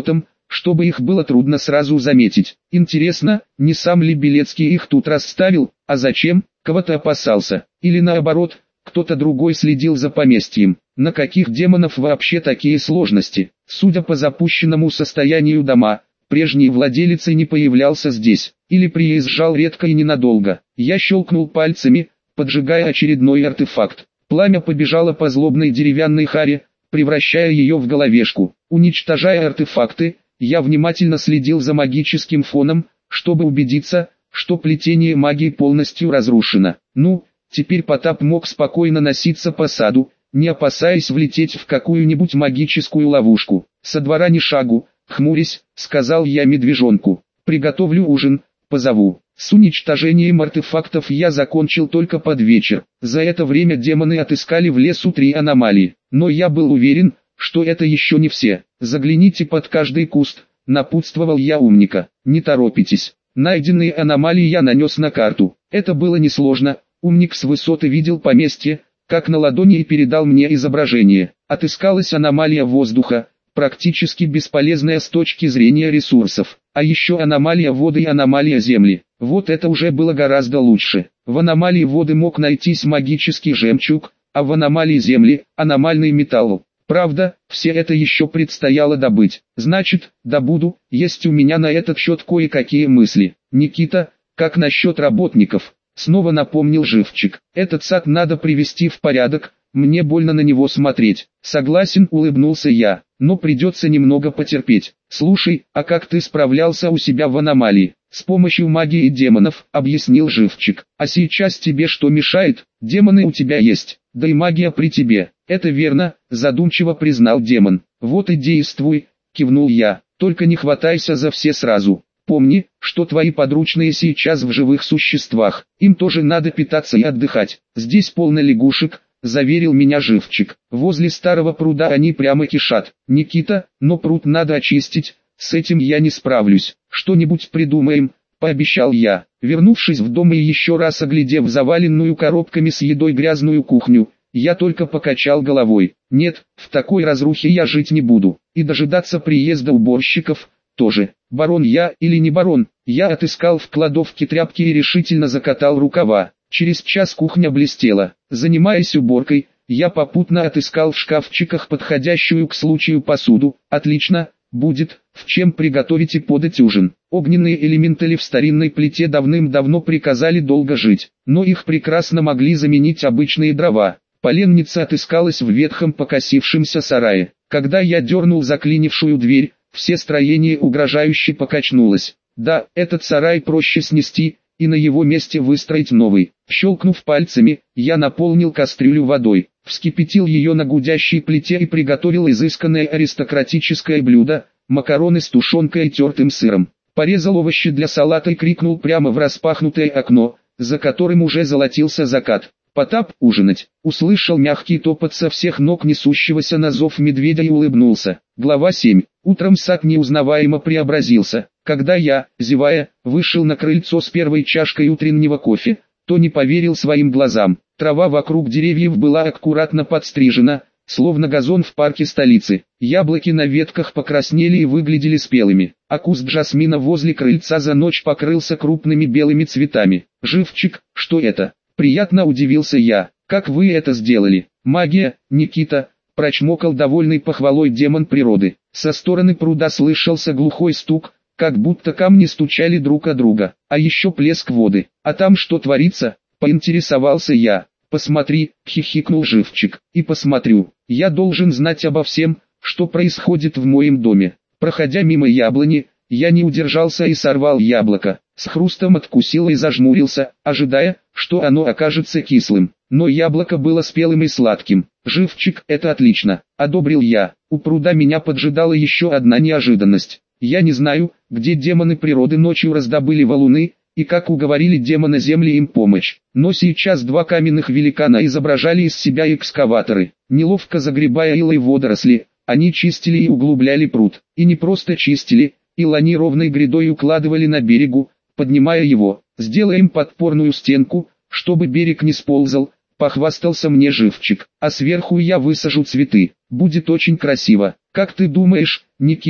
чтобы их было трудно сразу заметить. Интересно, не сам ли Белецкий их тут расставил, а зачем? Кого-то опасался, или наоборот, кто-то другой следил за поместьем. На каких демонов вообще такие сложности? Судя по запущенному состоянию дома, прежний владелец и не появлялся здесь, или приезжал редко и ненадолго. Я щелкнул пальцами, поджигая очередной артефакт. Пламя побежало по злобной деревянной харе, превращая ее в головешку. Уничтожая артефакты, я внимательно следил за магическим фоном, чтобы убедиться, что плетение магии полностью разрушено. Ну, теперь Потап мог спокойно носиться по саду, не опасаясь влететь в какую-нибудь магическую ловушку. «Со двора ни шагу», хмурясь, сказал я медвежонку. «Приготовлю ужин, позову». С уничтожением артефактов я закончил только под вечер. За это время демоны отыскали в лесу три аномалии. Но я был уверен, что это еще не все. «Загляните под каждый куст», напутствовал я умника. «Не торопитесь». Найденные аномалии я нанес на карту. Это было несложно. Умник с высоты видел поместье, как на ладони, и передал мне изображение. Отыскалась аномалия воздуха, практически бесполезная с точки зрения ресурсов. А еще аномалия воды и аномалия земли. Вот это уже было гораздо лучше. В аномалии воды мог найтись магический жемчуг, а в аномалии земли – аномальный металл. Правда, все это еще предстояло добыть. Значит, добуду, есть у меня на этот счет кое-какие мысли. «Никита, как насчет работников?» Снова напомнил Живчик. «Этот сад надо привести в порядок, мне больно на него смотреть». «Согласен», улыбнулся я, «но придется немного потерпеть». «Слушай, а как ты справлялся у себя в аномалии?» «С помощью магии демонов», объяснил Живчик. «А сейчас тебе что мешает? Демоны у тебя есть, да и магия при тебе». «Это верно», задумчиво признал демон. «Вот и действуй», кивнул я, «только не хватайся за все сразу. Помни, что твои подручные сейчас в живых существах, им тоже надо питаться и отдыхать. Здесь полно лягушек», заверил меня Живчик. «Возле старого пруда они прямо кишат. Никита, но пруд надо очистить, с этим я не справлюсь. Что-нибудь придумаем», пообещал я. Вернувшись в дом и еще раз оглядев заваленную коробками с едой грязную кухню, я только покачал головой. Нет, в такой разрухе я жить не буду. И дожидаться приезда уборщиков тоже. Барон я или не барон? Я отыскал в кладовке тряпки и решительно закатал рукава. Через час кухня блестела. Занимаясь уборкой, я попутно отыскал в шкафчиках подходящую к случаю посуду. Отлично, будет в чем приготовить и подать ужин. Огненные элементали в старинной плите давным-давно приказали долго жить, но их прекрасно могли заменить обычные дрова. Поленница отыскалась в ветхом покосившемся сарае. Когда я дернул заклинившую дверь, все строение угрожающе покачнулось. Да, этот сарай проще снести, и на его месте выстроить новый. Щелкнув пальцами, я наполнил кастрюлю водой, вскипятил ее на гудящей плите и приготовил изысканное аристократическое блюдо – макароны с тушенкой и тертым сыром. Порезал овощи для салата и крикнул прямо в распахнутое окно, за которым уже золотился закат. «Потап, ужинать!» Услышал мягкий топот со всех ног несущегося на зов медведя и улыбнулся. Глава семь. Утром сад неузнаваемо преобразился. Когда я, зевая, вышел на крыльцо с первой чашкой утреннего кофе, то не поверил своим глазам. Трава вокруг деревьев была аккуратно подстрижена, словно газон в парке столицы. Яблоки на ветках покраснели и выглядели спелыми, а куст жасмина возле крыльца за ночь покрылся крупными белыми цветами. «Живчик, что это?» Приятно удивился я. «Как вы это сделали?» «Магия, Никита», прочмокал довольный похвалой демон природы. Со стороны пруда слышался глухой стук, как будто камни стучали друг о друга, а еще плеск воды. «А там что творится?» поинтересовался я. «Посмотри», хихикнул Живчик, «и посмотрю. Я должен знать обо всем, что происходит в моем доме». Проходя мимо яблони, я не удержался и сорвал яблоко. С хрустом откусил и зажмурился, ожидая, что оно окажется кислым. Но яблоко было спелым и сладким. «Живчик, это отлично», — одобрил я. У пруда меня поджидала еще одна неожиданность. Я не знаю, где демоны природы ночью раздобыли валуны, и как уговорили демона земли им помочь. Но сейчас два каменных великана изображали из себя экскаваторы. Неловко загребая илой водоросли, они чистили и углубляли пруд. И не просто чистили, ил они ровной грядой укладывали на берегу, поднимая его. «Сделаем подпорную стенку, чтобы берег не сползал», похвастался мне Живчик. «А сверху я высажу цветы. Будет очень красиво. Как ты думаешь, Никита?»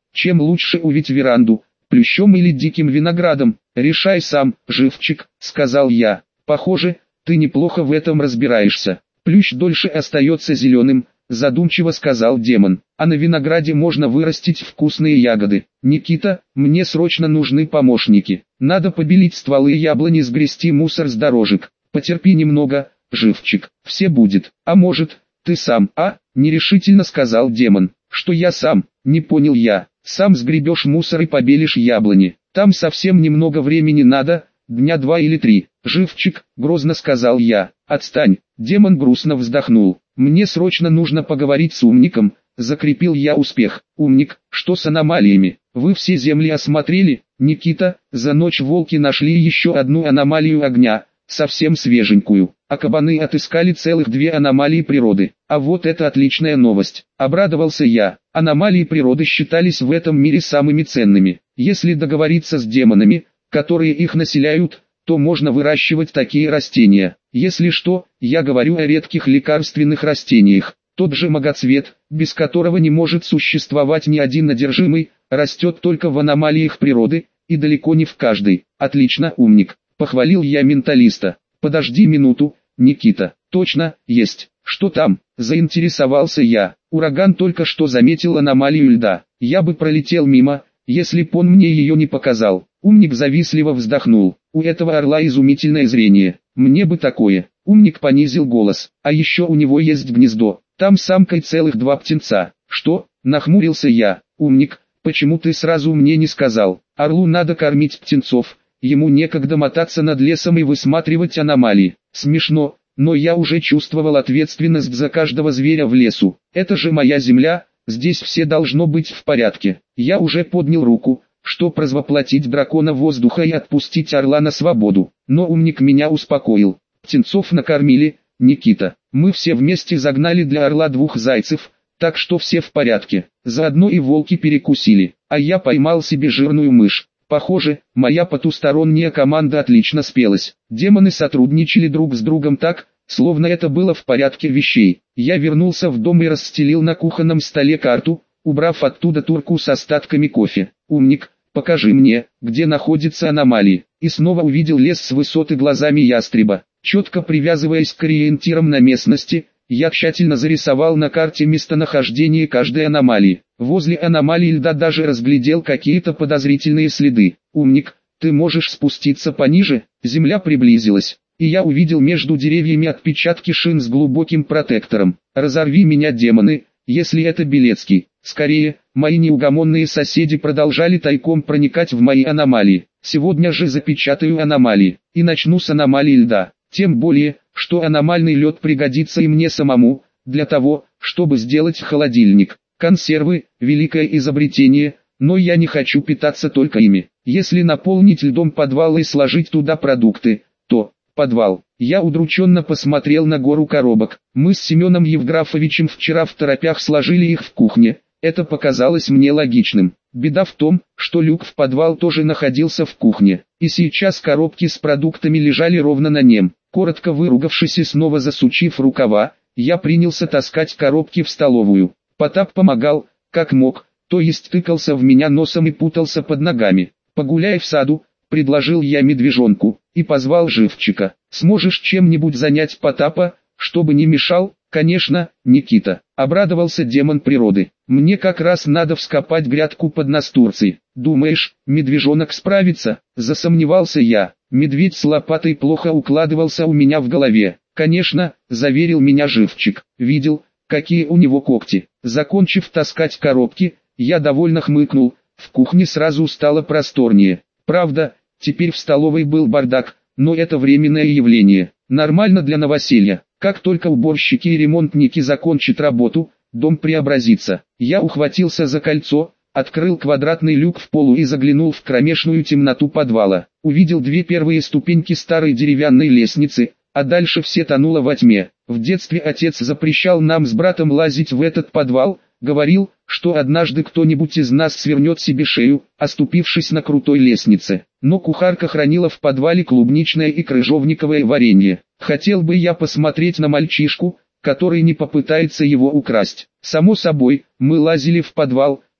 Чем лучше увить веранду, плющом или диким виноградом? Решай сам, живчик, сказал я. Похоже, ты неплохо в этом разбираешься. Плющ дольше остается зеленым, задумчиво сказал демон. А на винограде можно вырастить вкусные ягоды. Никита, мне срочно нужны помощники. Надо побелить стволы яблони, сгрести мусор с дорожек. Потерпи немного, живчик, все будет. А может, ты сам, а? Нерешительно сказал демон. Что я сам? Не понял я. Сам сгребешь мусор и побелишь яблони. Там совсем немного времени надо, дня два или три. Живчик, грозно сказал я. Отстань. Демон грустно вздохнул. Мне срочно нужно поговорить с умником. Закрепил я успех. Умник, что с аномалиями? Вы все земли осмотрели? Никита, за ночь волки нашли еще одну аномалию огня, совсем свеженькую. А кабаны отыскали целых две аномалии природы. А вот это отличная новость. Обрадовался я. Аномалии природы считались в этом мире самыми ценными. Если договориться с демонами, которые их населяют, то можно выращивать такие растения. Если что, я говорю о редких лекарственных растениях. Тот же многоцвет, без которого не может существовать ни один одержимый, растет только в аномалиях природы, и далеко не в каждой. Отлично, умник, похвалил я менталиста. Подожди минуту, Никита. Точно, есть. Что там? Заинтересовался я. Ураган только что заметил аномалию льда. Я бы пролетел мимо, если б он мне ее не показал. Умник завистливо вздохнул. У этого орла изумительное зрение. Мне бы такое. Умник понизил голос. А еще у него есть гнездо. Там с самкой целых два птенца. Что? Нахмурился я. Умник, почему ты сразу мне не сказал? Орлу надо кормить птенцов. Ему некогда мотаться над лесом и высматривать аномалии. Смешно, но я уже чувствовал ответственность за каждого зверя в лесу. Это же моя земля, здесь все должно быть в порядке. Я уже поднял руку, чтобы развоплотить дракона воздуха и отпустить орла на свободу. Но умник меня успокоил. Птенцов накормили, Никита. Мы все вместе загнали для орла двух зайцев, так что все в порядке. Заодно и волки перекусили, а я поймал себе жирную мышь. Похоже, моя потусторонняя команда отлично спелась. Демоны сотрудничали друг с другом так, словно это было в порядке вещей. Я вернулся в дом и расстелил на кухонном столе карту, убрав оттуда турку с остатками кофе. Умник, покажи мне, где находятся аномалии. И снова увидел лес с высоты глазами ястреба. Четко привязываясь к ориентирам на местности, я тщательно зарисовал на карте местонахождение каждой аномалии. Возле аномалии льда даже разглядел какие-то подозрительные следы. Умник, ты можешь спуститься пониже? Земля приблизилась, и я увидел между деревьями отпечатки шин с глубоким протектором. Разорви меня, демоны, если это Белецкий. Скорее, мои неугомонные соседи продолжали тайком проникать в мои аномалии. Сегодня же запечатаю аномалии, и начну с аномалии льда. Тем более, что аномальный лед пригодится и мне самому, для того, чтобы сделать холодильник. Консервы – великое изобретение, но я не хочу питаться только ими. Если наполнить льдом подвал и сложить туда продукты, то подвал. Я удрученно посмотрел на гору коробок. Мы с Семеном Евграфовичем вчера в торопях сложили их в кухне. Это показалось мне логичным. Беда в том, что люк в подвал тоже находился в кухне, и сейчас коробки с продуктами лежали ровно на нем. Коротко выругавшись и снова засучив рукава, я принялся таскать коробки в столовую. Потап помогал, как мог, то есть тыкался в меня носом и путался под ногами. «Погуляй в саду», — предложил я медвежонку, и позвал живчика. «Сможешь чем-нибудь занять Потапа, чтобы не мешал?» «Конечно, Никита», — обрадовался демон природы. «Мне как раз надо вскопать грядку под настурцией». «Думаешь, медвежонок справится?» — засомневался я. Медведь с лопатой плохо укладывался у меня в голове. «Конечно», — заверил меня живчик. «Видел, какие у него когти». Закончив таскать коробки, я довольно хмыкнул. В кухне сразу стало просторнее. Правда, теперь в столовой был бардак, но это временное явление. Нормально для новоселья. Как только уборщики и ремонтники закончат работу, дом преобразится. Я ухватился за кольцо, открыл квадратный люк в полу и заглянул в кромешную темноту подвала. Увидел две первые ступеньки старой деревянной лестницы, а дальше все тонуло во тьме. В детстве отец запрещал нам с братом лазить в этот подвал, говорил, что однажды кто-нибудь из нас свернет себе шею, оступившись на крутой лестнице. Но кухарка хранила в подвале клубничное и крыжовниковое варенье. Хотел бы я посмотреть на мальчишку, который не попытается его украсть. Само собой, мы лазили в подвал,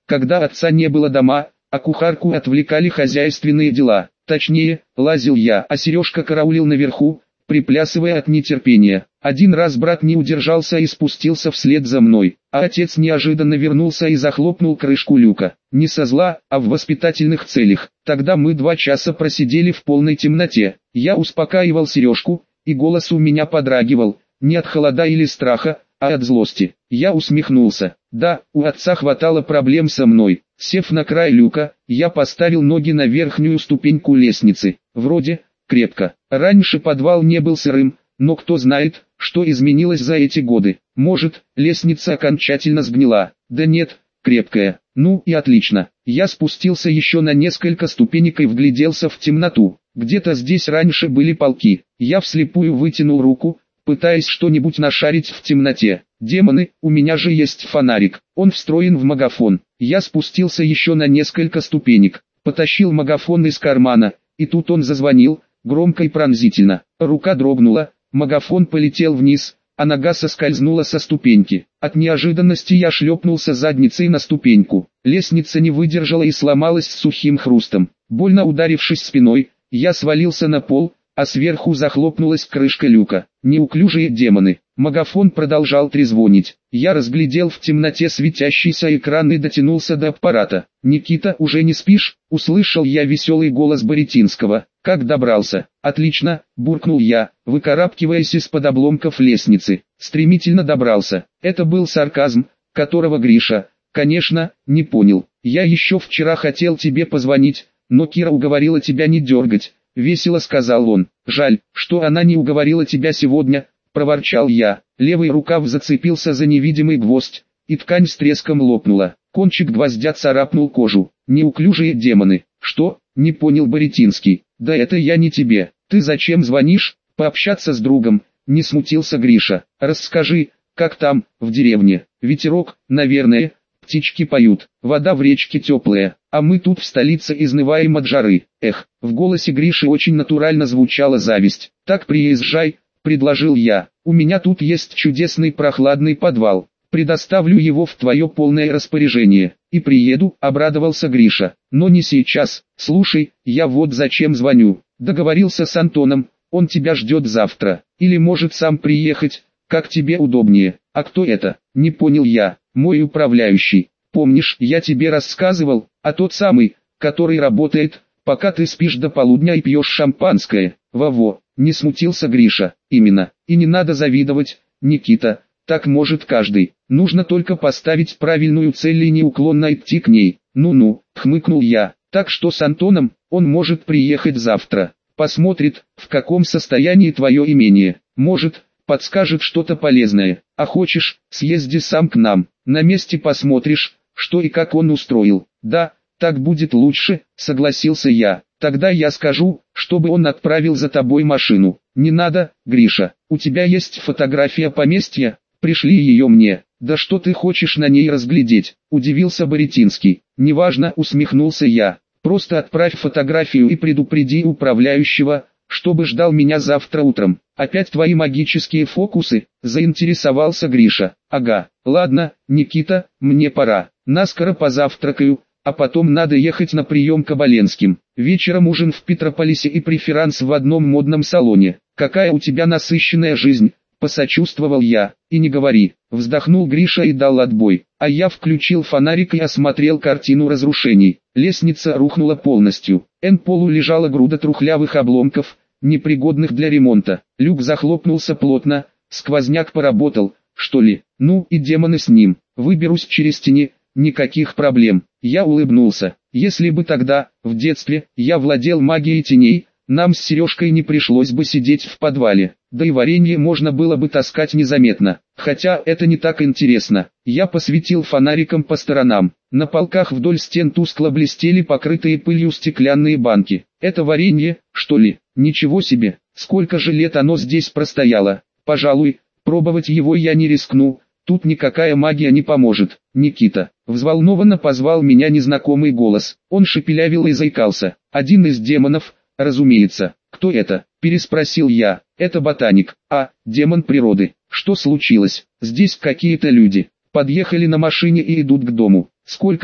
когда отца не было дома, а кухарку отвлекали хозяйственные дела. Точнее, лазил я, а Сережка караулил наверху, приплясывая от нетерпения. Один раз брат не удержался и спустился вслед за мной, а отец неожиданно вернулся и захлопнул крышку люка. Не со зла, а в воспитательных целях. Тогда мы два часа просидели в полной темноте. Я успокаивал Сережку, и голос у меня подрагивал, не от холода или страха, а от злости. Я усмехнулся. Да, у отца хватало проблем со мной. Сев на край люка, я поставил ноги на верхнюю ступеньку лестницы. Вроде крепко. Раньше подвал не был сырым, но кто знает, что изменилось за эти годы. Может, лестница окончательно сгнила. Да нет, крепкая. Ну и отлично. Я спустился еще на несколько ступенек и вгляделся в темноту. Где-то здесь раньше были полки. Я вслепую вытянул руку, пытаясь что-нибудь нашарить в темноте. Демоны, у меня же есть фонарик. Он встроен в магафон. Я спустился еще на несколько ступенек, потащил магафон из кармана, и тут он зазвонил, громко и пронзительно. Рука дрогнула, магафон полетел вниз, а нога соскользнула со ступеньки. От неожиданности я шлепнулся задницей на ступеньку. Лестница не выдержала и сломалась с сухим хрустом. Больно ударившись спиной, я свалился на пол, а сверху захлопнулась крышка люка. Неуклюжие демоны. Магафон продолжал трезвонить. Я разглядел в темноте светящийся экран и дотянулся до аппарата. «Никита, уже не спишь?» — услышал я веселый голос Боретинского. «Как добрался?» «Отлично», — буркнул я, выкарабкиваясь из-под обломков лестницы. Стремительно добрался. Это был сарказм, которого Гриша, конечно, не понял. «Я еще вчера хотел тебе позвонить, но Кира уговорила тебя не дергать», — весело сказал он. «Жаль, что она не уговорила тебя сегодня», — проворчал я. Левый рукав зацепился за невидимый гвоздь, и ткань с треском лопнула. Кончик гвоздя царапнул кожу. Неуклюжие демоны. «Что?» — не понял Боретинский. «Да это я не тебе. Ты зачем звонишь?» «Пообщаться с другом», — не смутился Гриша. «Расскажи, как там, в деревне?» «Ветерок, наверное, птички поют, вода в речке теплая, а мы тут в столице изнываем от жары». Эх, в голосе Гриши очень натурально звучала зависть. «Так приезжай», — предложил я. «У меня тут есть чудесный прохладный подвал. Предоставлю его в твое полное распоряжение. И приеду», — обрадовался Гриша. «Но не сейчас. Слушай, я вот зачем звоню. Договорился с Антоном, он тебя ждет завтра. Или может сам приехать, как тебе удобнее». «А кто это?» — не понял я. «Мой управляющий. Помнишь, я тебе рассказывал, а тот самый, который работает, пока ты спишь до полудня и пьешь шампанское». «Во-во», — не смутился Гриша. «Именно. И не надо завидовать, Никита. Так может каждый. Нужно только поставить правильную цель и неуклонно идти к ней». «Ну-ну», — хмыкнул я. «Так что с Антоном, он может приехать завтра. Посмотрит, в каком состоянии твое имение. Может, подскажет что-то полезное. А хочешь, съезди сам к нам. На месте посмотришь, что и как он устроил». «Да, так будет лучше», — согласился я. «Тогда я скажу, чтобы он отправил за тобой машину». «Не надо, Гриша, у тебя есть фотография поместья, пришли ее мне». «Да что ты хочешь на ней разглядеть?» — удивился Боретинский. «Неважно», — усмехнулся я. «Просто отправь фотографию и предупреди управляющего, чтобы ждал меня завтра утром». «Опять твои магические фокусы?» — заинтересовался Гриша. «Ага, ладно, Никита, мне пора. Наскоро позавтракаю, а потом надо ехать на прием к Оболенским. Вечером ужин в Петрополисе и преферанс в одном модном салоне. Какая у тебя насыщенная жизнь», — посочувствовал я. «И не говори», — вздохнул Гриша и дал отбой. А я включил фонарик и осмотрел картину разрушений. Лестница рухнула полностью. На полу лежала груда трухлявых обломков, непригодных для ремонта. Люк захлопнулся плотно, сквозняк поработал, что ли. Ну и демоны с ним. Выберусь через тени, никаких проблем. Я улыбнулся. Если бы тогда, в детстве, я владел магией теней, нам с Сережкой не пришлось бы сидеть в подвале. Да и варенье можно было бы таскать незаметно. Хотя это не так интересно. Я посветил фонариком по сторонам. На полках вдоль стен тускло блестели покрытые пылью стеклянные банки. Это варенье, что ли? Ничего себе, сколько же лет оно здесь простояло. Пожалуй, пробовать его я не рискну. Тут никакая магия не поможет. «Никита», — взволнованно позвал меня незнакомый голос. Он шепелявил и заикался. «Один из демонов, разумеется». «Кто это?» — переспросил я. «Это ботаник». «А, демон природы. Что случилось?» «Здесь какие-то люди. Подъехали на машине и идут к дому». «Сколько их?»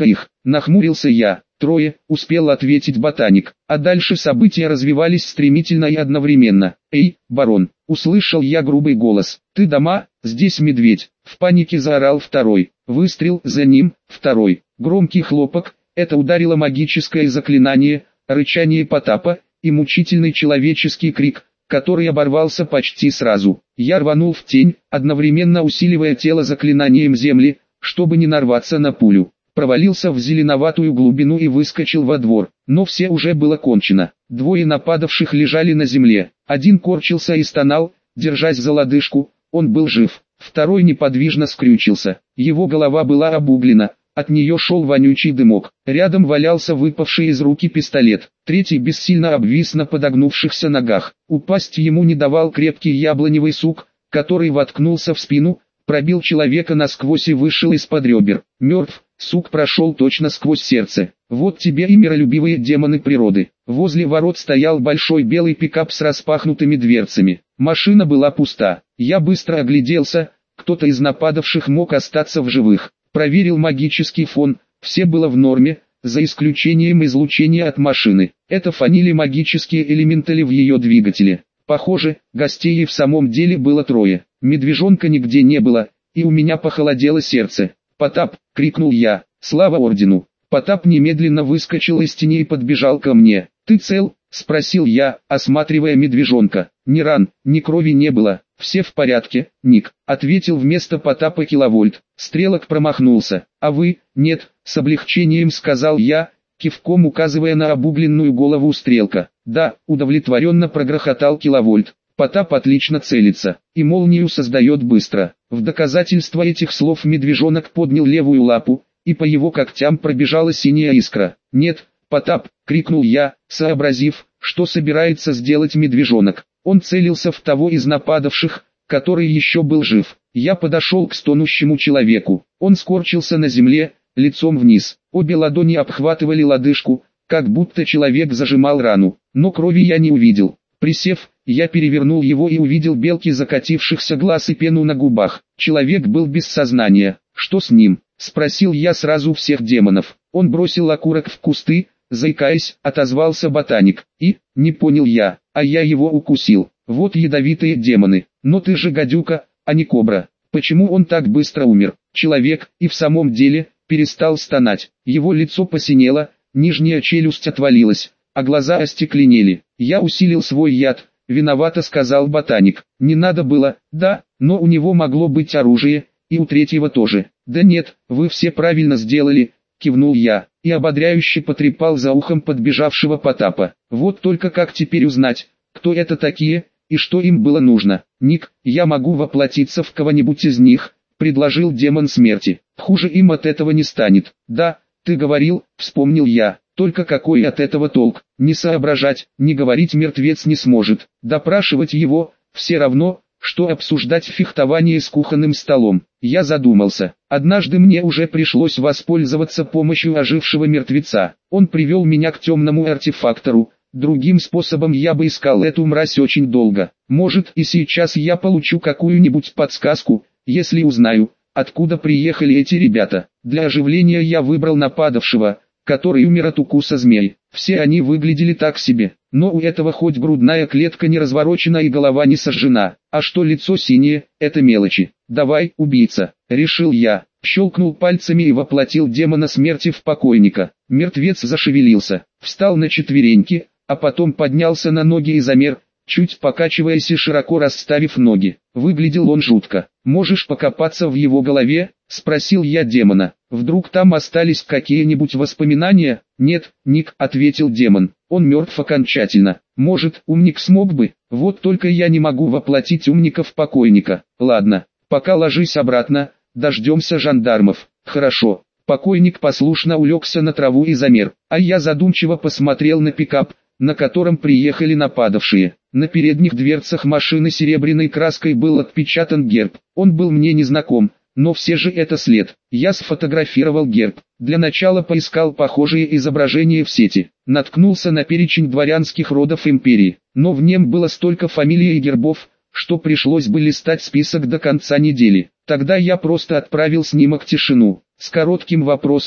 Нахмурился я. Трое, успел ответить ботаник. А дальше события развивались стремительно и одновременно. Эй, барон, услышал я грубый голос. Ты дома? Здесь медведь. В панике заорал второй. Выстрел, за ним, второй. Громкий хлопок. Это ударило магическое заклинание, рычание Потапа и мучительный человеческий крик, который оборвался почти сразу. Я рванул в тень, одновременно усиливая тело заклинанием земли, чтобы не нарваться на пулю. Провалился в зеленоватую глубину и выскочил во двор, но все уже было кончено. Двое нападавших лежали на земле, один корчился и стонал, держась за лодыжку, он был жив. Второй неподвижно скрючился, его голова была обуглена, от нее шел вонючий дымок. Рядом валялся выпавший из руки пистолет. Третий бессильно обвис на подогнувшихся ногах. Упасть ему не давал крепкий яблоневый сук, который воткнулся в спину, пробил человека насквозь и вышел из-под ребер. Мертв, сук прошел точно сквозь сердце. Вот тебе и миролюбивые демоны природы. Возле ворот стоял большой белый пикап с распахнутыми дверцами. Машина была пуста. Я быстро огляделся, кто-то из нападавших мог остаться в живых. Проверил магический фон, все было в норме, за исключением излучения от машины. Это фанили магические элементали в ее двигателе. Похоже, гостей и в самом деле было трое. Медвежонка нигде не было, и у меня похолодело сердце. «Потап!» — крикнул я. «Слава ордену!» Потап немедленно выскочил из тени и подбежал ко мне. «Ты цел?» — спросил я, осматривая медвежонка. «Ни ран, ни крови не было. Все в порядке, Ник», — ответил вместо Потапа Киловольт. Стрелок промахнулся. «А вы?» «Нет», — с облегчением сказал я, кивком указывая на обугленную голову Стрелка. «Да», — удовлетворенно прогрохотал Киловольт. «Потап отлично целится, и молнию создает быстро». В доказательство этих слов медвежонок поднял левую лапу, и по его когтям пробежала синяя искра. «Нет, Потап!» — крикнул я, сообразив, что собирается сделать медвежонок. Он целился в того из нападавших, который еще был жив. Я подошел к стонущему человеку. Он скорчился на земле, лицом вниз. Обе ладони обхватывали лодыжку, как будто человек зажимал рану. Но крови я не увидел. Присев, я перевернул его и увидел белки закатившихся глаз и пену на губах. Человек был без сознания. «Что с ним?» — спросил я сразу всех демонов. Он бросил окурок в кусты, заикаясь, отозвался ботаник. И, не понял я, а я его укусил. Вот ядовитые демоны. Но ты же гадюка, а не кобра. Почему он так быстро умер? Человек, и в самом деле, перестал стонать. Его лицо посинело, нижняя челюсть отвалилась, а глаза остекленели. Я усилил свой яд, виновато сказал ботаник. Не надо было, да, но у него могло быть оружие, и у третьего тоже. Да нет, вы все правильно сделали, кивнул я, и ободряюще потрепал за ухом подбежавшего Потапа. Вот только как теперь узнать, кто это такие, и что им было нужно? Ник, я могу воплотиться в кого-нибудь из них, предложил демон смерти. Хуже им от этого не станет. Да, ты говорил, вспомнил я. Только какой от этого толк? Не соображать, не говорить мертвец не сможет. Допрашивать его, все равно, что обсуждать фехтование с кухонным столом. Я задумался. Однажды мне уже пришлось воспользоваться помощью ожившего мертвеца. Он привел меня к темному артефактору. Другим способом я бы искал эту мразь очень долго. Может, и сейчас я получу какую-нибудь подсказку, если узнаю, откуда приехали эти ребята. Для оживления я выбрал нападавшего, который умер от укуса змей. Все они выглядели так себе, но у этого хоть грудная клетка не разворочена и голова не сожжена, а что лицо синее, это мелочи. «Давай, убийца», — решил я, щелкнул пальцами и воплотил демона смерти в покойника. Мертвец зашевелился, встал на четвереньки, а потом поднялся на ноги и замер, чуть покачиваясь и широко расставив ноги. Выглядел он жутко. «Можешь покопаться в его голове?» — спросил я демона. «Вдруг там остались какие-нибудь воспоминания?» «Нет, Ник», — ответил демон. «Он мертв окончательно. Может, умник смог бы? Вот только я не могу воплотить умника в покойника. Ладно, пока ложись обратно, дождемся жандармов». «Хорошо». Покойник послушно улегся на траву и замер, а я задумчиво посмотрел на пикап, на котором приехали нападавшие. На передних дверцах машины серебряной краской был отпечатан герб. Он был мне незнаком, но все же это след. Я сфотографировал герб. Для начала поискал похожие изображения в сети. Наткнулся на перечень дворянских родов империи, но в нем было столько фамилий и гербов, что пришлось бы листать список до конца недели. Тогда я просто отправил снимок тишину, с коротким вопросом: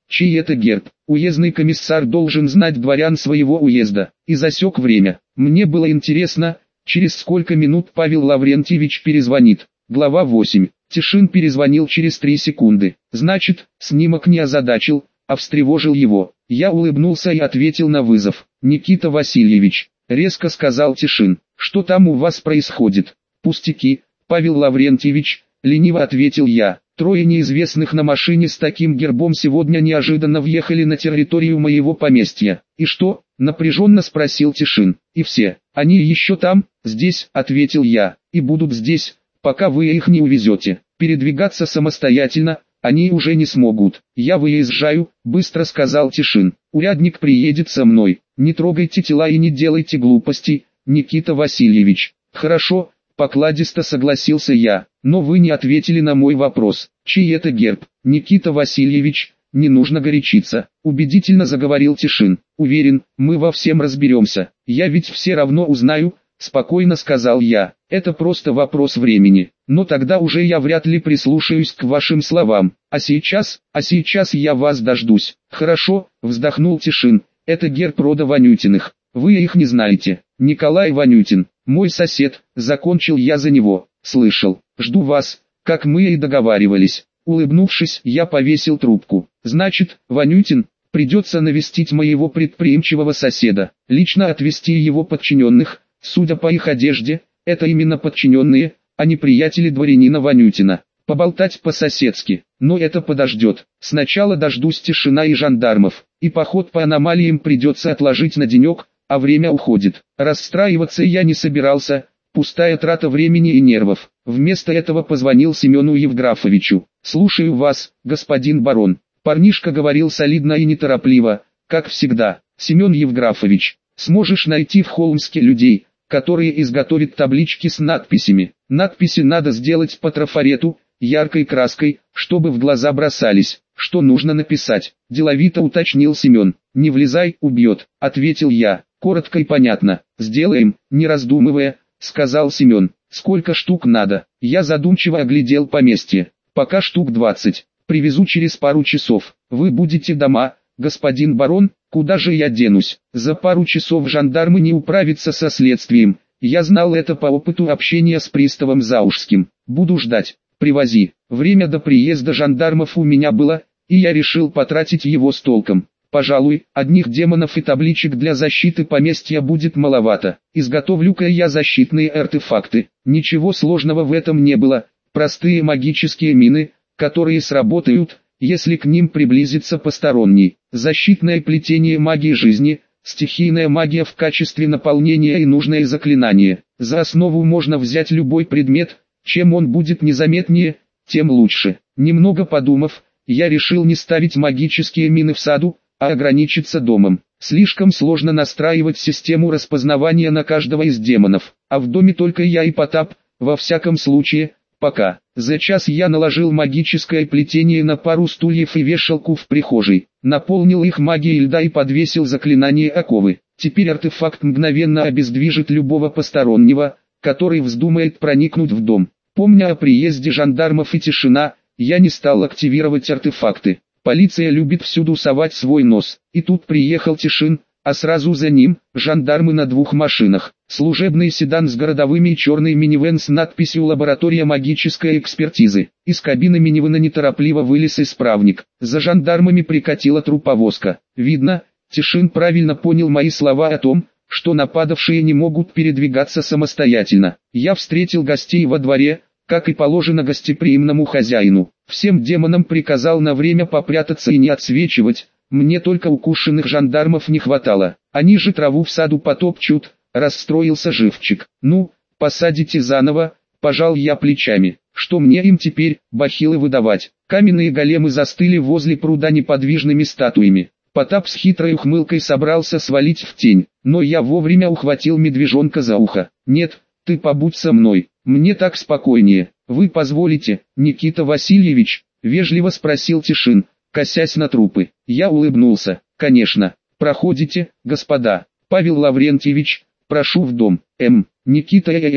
чей это герб? Уездный комиссар должен знать дворян своего уезда. И засек время. Мне было интересно, через сколько минут Павел Лаврентьевич перезвонит. Глава восемь. Тишин перезвонил через три секунды. Значит, снимок не озадачил, а встревожил его. Я улыбнулся и ответил на вызов. «Никита Васильевич», — резко сказал Тишин, — «что там у вас происходит?» «Пустяки, Павел Лаврентьевич», — лениво ответил я. «Трое неизвестных на машине с таким гербом сегодня неожиданно въехали на территорию моего поместья». «И что?» — напряженно спросил Тишин. «И все. Они еще там?» «Здесь», — ответил я, — «и будут здесь, пока вы их не увезете. Передвигаться самостоятельно они уже не смогут». «Я выезжаю», — быстро сказал Тишин. «Урядник приедет со мной. Не трогайте тела и не делайте глупостей, Никита Васильевич». «Хорошо», — покладисто согласился я. «Но вы не ответили на мой вопрос. Чей это герб?» «Никита Васильевич, не нужно горячиться», — убедительно заговорил Тишин. «Уверен, мы во всем разберемся. Я ведь все равно узнаю», — спокойно сказал я. «Это просто вопрос времени. Но тогда уже я вряд ли прислушаюсь к вашим словам. А сейчас, а сейчас я вас дождусь». «Хорошо», — вздохнул Тишин. «Это герб рода Ванютиных. Вы их не знаете. Николай Ванютин, мой сосед», — закончил я за него. «Слышал. Жду вас, как мы и договаривались». Улыбнувшись, я повесил трубку. «Значит, Ванютин, придется навестить моего предприимчивого соседа, лично отвезти его подчиненных. Судя по их одежде, это именно подчиненные, а не приятели дворянина Ванютина. Поболтать по-соседски, но это подождет. Сначала дождусь Тишина и жандармов, и поход по аномалиям придется отложить на денек, а время уходит». Расстраиваться я не собирался, пустая трата времени и нервов. Вместо этого позвонил Семену Евграфовичу. «Слушаю вас, господин барон». Парнишка говорил солидно и неторопливо, как всегда. «Семен Евграфович, сможешь найти в Холмске людей, которые изготовят таблички с надписями? Надписи надо сделать по трафарету, яркой краской, чтобы в глаза бросались. Что нужно написать?» Деловито уточнил Семен. «Не влезай, убьет», — ответил я. «Коротко и понятно. Сделаем, не раздумывая», — сказал Семен. «Сколько штук надо?» Я задумчиво оглядел поместье. «Пока штук двадцать. Привезу через пару часов. Вы будете дома, господин барон?» «Куда же я денусь? За пару часов жандармы не управятся со следствием. Я знал это по опыту общения с приставом Заушским. Буду ждать. Привози». Время до приезда жандармов у меня было, и я решил потратить его с толком. Пожалуй, одних демонов и табличек для защиты поместья будет маловато. Изготовлю-ка я защитные артефакты. Ничего сложного в этом не было. Простые магические мины, которые сработают, если к ним приблизится посторонний. Защитное плетение магии жизни, стихийная магия в качестве наполнения и нужное заклинание. За основу можно взять любой предмет, чем он будет незаметнее, тем лучше. Немного подумав, я решил не ставить магические мины в саду, а ограничиться домом. Слишком сложно настраивать систему распознавания на каждого из демонов, а в доме только я и Потап, во всяком случае, пока. За час я наложил магическое плетение на пару стульев и вешалку в прихожей, наполнил их магией льда и подвесил заклинание оковы. Теперь артефакт мгновенно обездвижит любого постороннего, который вздумает проникнуть в дом. Помня о приезде жандармов и Тишина, я не стал активировать артефакты. Полиция любит всюду совать свой нос. И тут приехал Тишин, а сразу за ним жандармы на двух машинах. Служебный седан с городовыми и черный минивэн с надписью «Лаборатория магической экспертизы». Из кабины минивэна неторопливо вылез исправник. За жандармами прикатила труповозка. Видно, Тишин правильно понял мои слова о том, что нападавшие не могут передвигаться самостоятельно. Я встретил гостей во дворе, как и положено гостеприимному хозяину. Всем демонам приказал на время попрятаться и не отсвечивать, мне только укушенных жандармов не хватало. Они же траву в саду потопчут, расстроился живчик. «Ну, посадите заново», пожал я плечами. Что мне им теперь, бахилы выдавать? Каменные големы застыли возле пруда неподвижными статуями. Потап с хитрой ухмылкой собрался свалить в тень, но я вовремя ухватил медвежонка за ухо. «Нет, ты побудь со мной, мне так спокойнее. Вы позволите, Никита Васильевич?» — вежливо спросил Тишин, косясь на трупы. Я улыбнулся. «Конечно. Проходите, господа. Павел Лаврентьевич, прошу в дом». «Эм, Никита э-э-э»,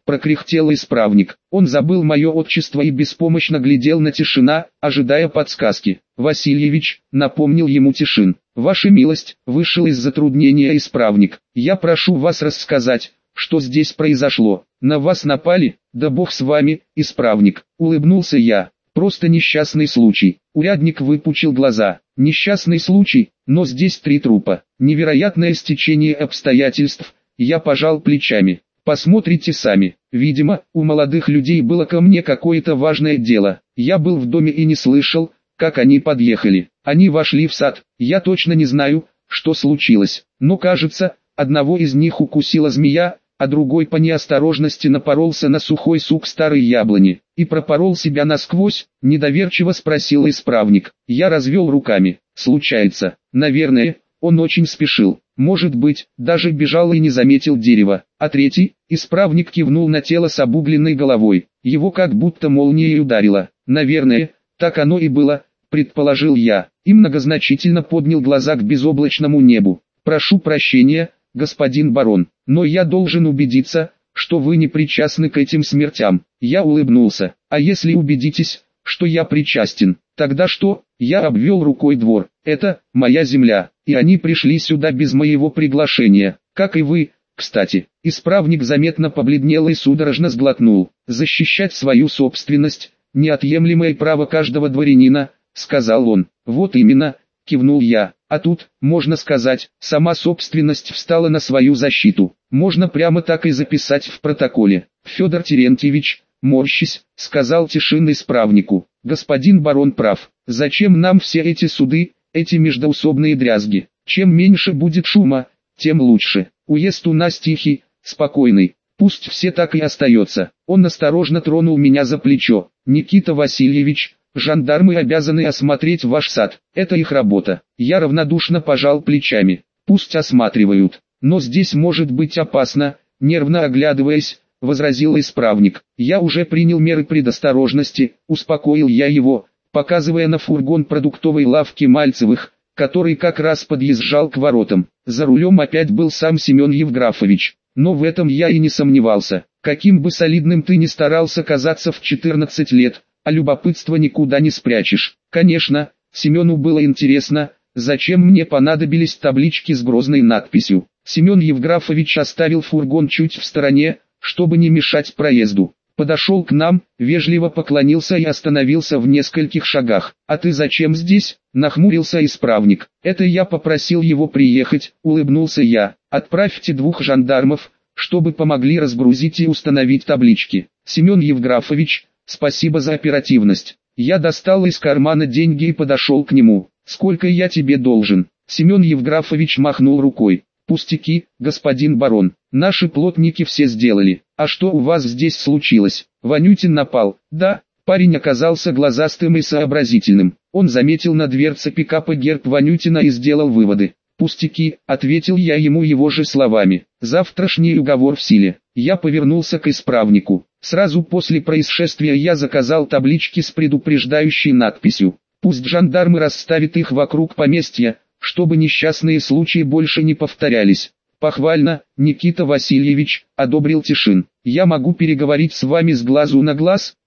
прокряхтел исправник. Он забыл мое отчество и беспомощно глядел на Тишина, ожидая подсказки. Васильевич, напомнил ему Тишин. Ваша милость, вышел из затруднения исправник. Я прошу вас рассказать, что здесь произошло. На вас напали? Да бог с вами, исправник. Улыбнулся я. Просто несчастный случай. Урядник выпучил глаза. Несчастный случай, но здесь три трупа. Невероятное стечение обстоятельств. Я пожал плечами. Посмотрите сами. Видимо, у молодых людей было ко мне какое-то важное дело. Я был в доме и не слышал, как они подъехали. Они вошли в сад. Я точно не знаю, что случилось. Но кажется, одного из них укусила змея, а другой по неосторожности напоролся на сухой сук старой яблони и пропорол себя насквозь. Недоверчиво спросил исправник. Я развел руками. Случается. Наверное, он очень спешил. Может быть, даже бежал и не заметил дерева. А третий, исправник кивнул на тело с обугленной головой. Его как будто молнией ударило. Наверное, так оно и было, предположил я, и многозначительно поднял глаза к безоблачному небу. Прошу прощения, господин барон, но я должен убедиться, что вы не причастны к этим смертям. Я улыбнулся. А если убедитесь, что я причастен, тогда что? Я обвел рукой двор. Это моя земля, и они пришли сюда без моего приглашения, как и вы, кстати. Исправник заметно побледнел и судорожно сглотнул. Защищать свою собственность – неотъемлемое право каждого дворянина, сказал он. Вот именно, кивнул я. А тут, можно сказать, сама собственность встала на свою защиту. Можно прямо так и записать в протоколе. Федор Терентьевич, морщись, сказал Тишин исправнику. Господин барон прав. Зачем нам все эти суды, эти междоусобные дрязги? Чем меньше будет шума, тем лучше. Уезд у нас тихий, спокойный. Пусть все так и остается. Он осторожно тронул меня за плечо. Никита Васильевич, жандармы обязаны осмотреть ваш сад. Это их работа. Я равнодушно пожал плечами. Пусть осматривают. Но здесь может быть опасно, нервно оглядываясь, возразил исправник. Я уже принял меры предосторожности, успокоил я его, показывая на фургон продуктовой лавки Мальцевых, который как раз подъезжал к воротам. За рулем опять был сам Семен Евграфович. Но в этом я и не сомневался. Каким бы солидным ты ни старался казаться в четырнадцать лет, а любопытство никуда не спрячешь. Конечно, Семену было интересно, зачем мне понадобились таблички с грозной надписью. Семен Евграфович оставил фургон чуть в стороне, чтобы не мешать проезду. Подошел к нам, вежливо поклонился и остановился в нескольких шагах. «А ты зачем здесь?» – нахмурился исправник. «Это я попросил его приехать», – улыбнулся я. «Отправьте двух жандармов, чтобы помогли разгрузить и установить таблички». «Семен Евграфович, спасибо за оперативность». Я достал из кармана деньги и подошел к нему. «Сколько я тебе должен?» Семен Евграфович махнул рукой. «Пустяки, господин барон, наши плотники все сделали. А что у вас здесь случилось? Ванютин напал?» «Да». Парень оказался глазастым и сообразительным. Он заметил на дверце пикапа герб Ванютина и сделал выводы. «Пустяки», — ответил я ему его же словами. «Завтрашний уговор в силе». Я повернулся к исправнику. Сразу после происшествия я заказал таблички с предупреждающей надписью. Пусть жандармы расставят их вокруг поместья, чтобы несчастные случаи больше не повторялись. «Похвально, Никита Васильевич», — одобрил Тишин. «Я могу переговорить с вами с глазу на глаз?»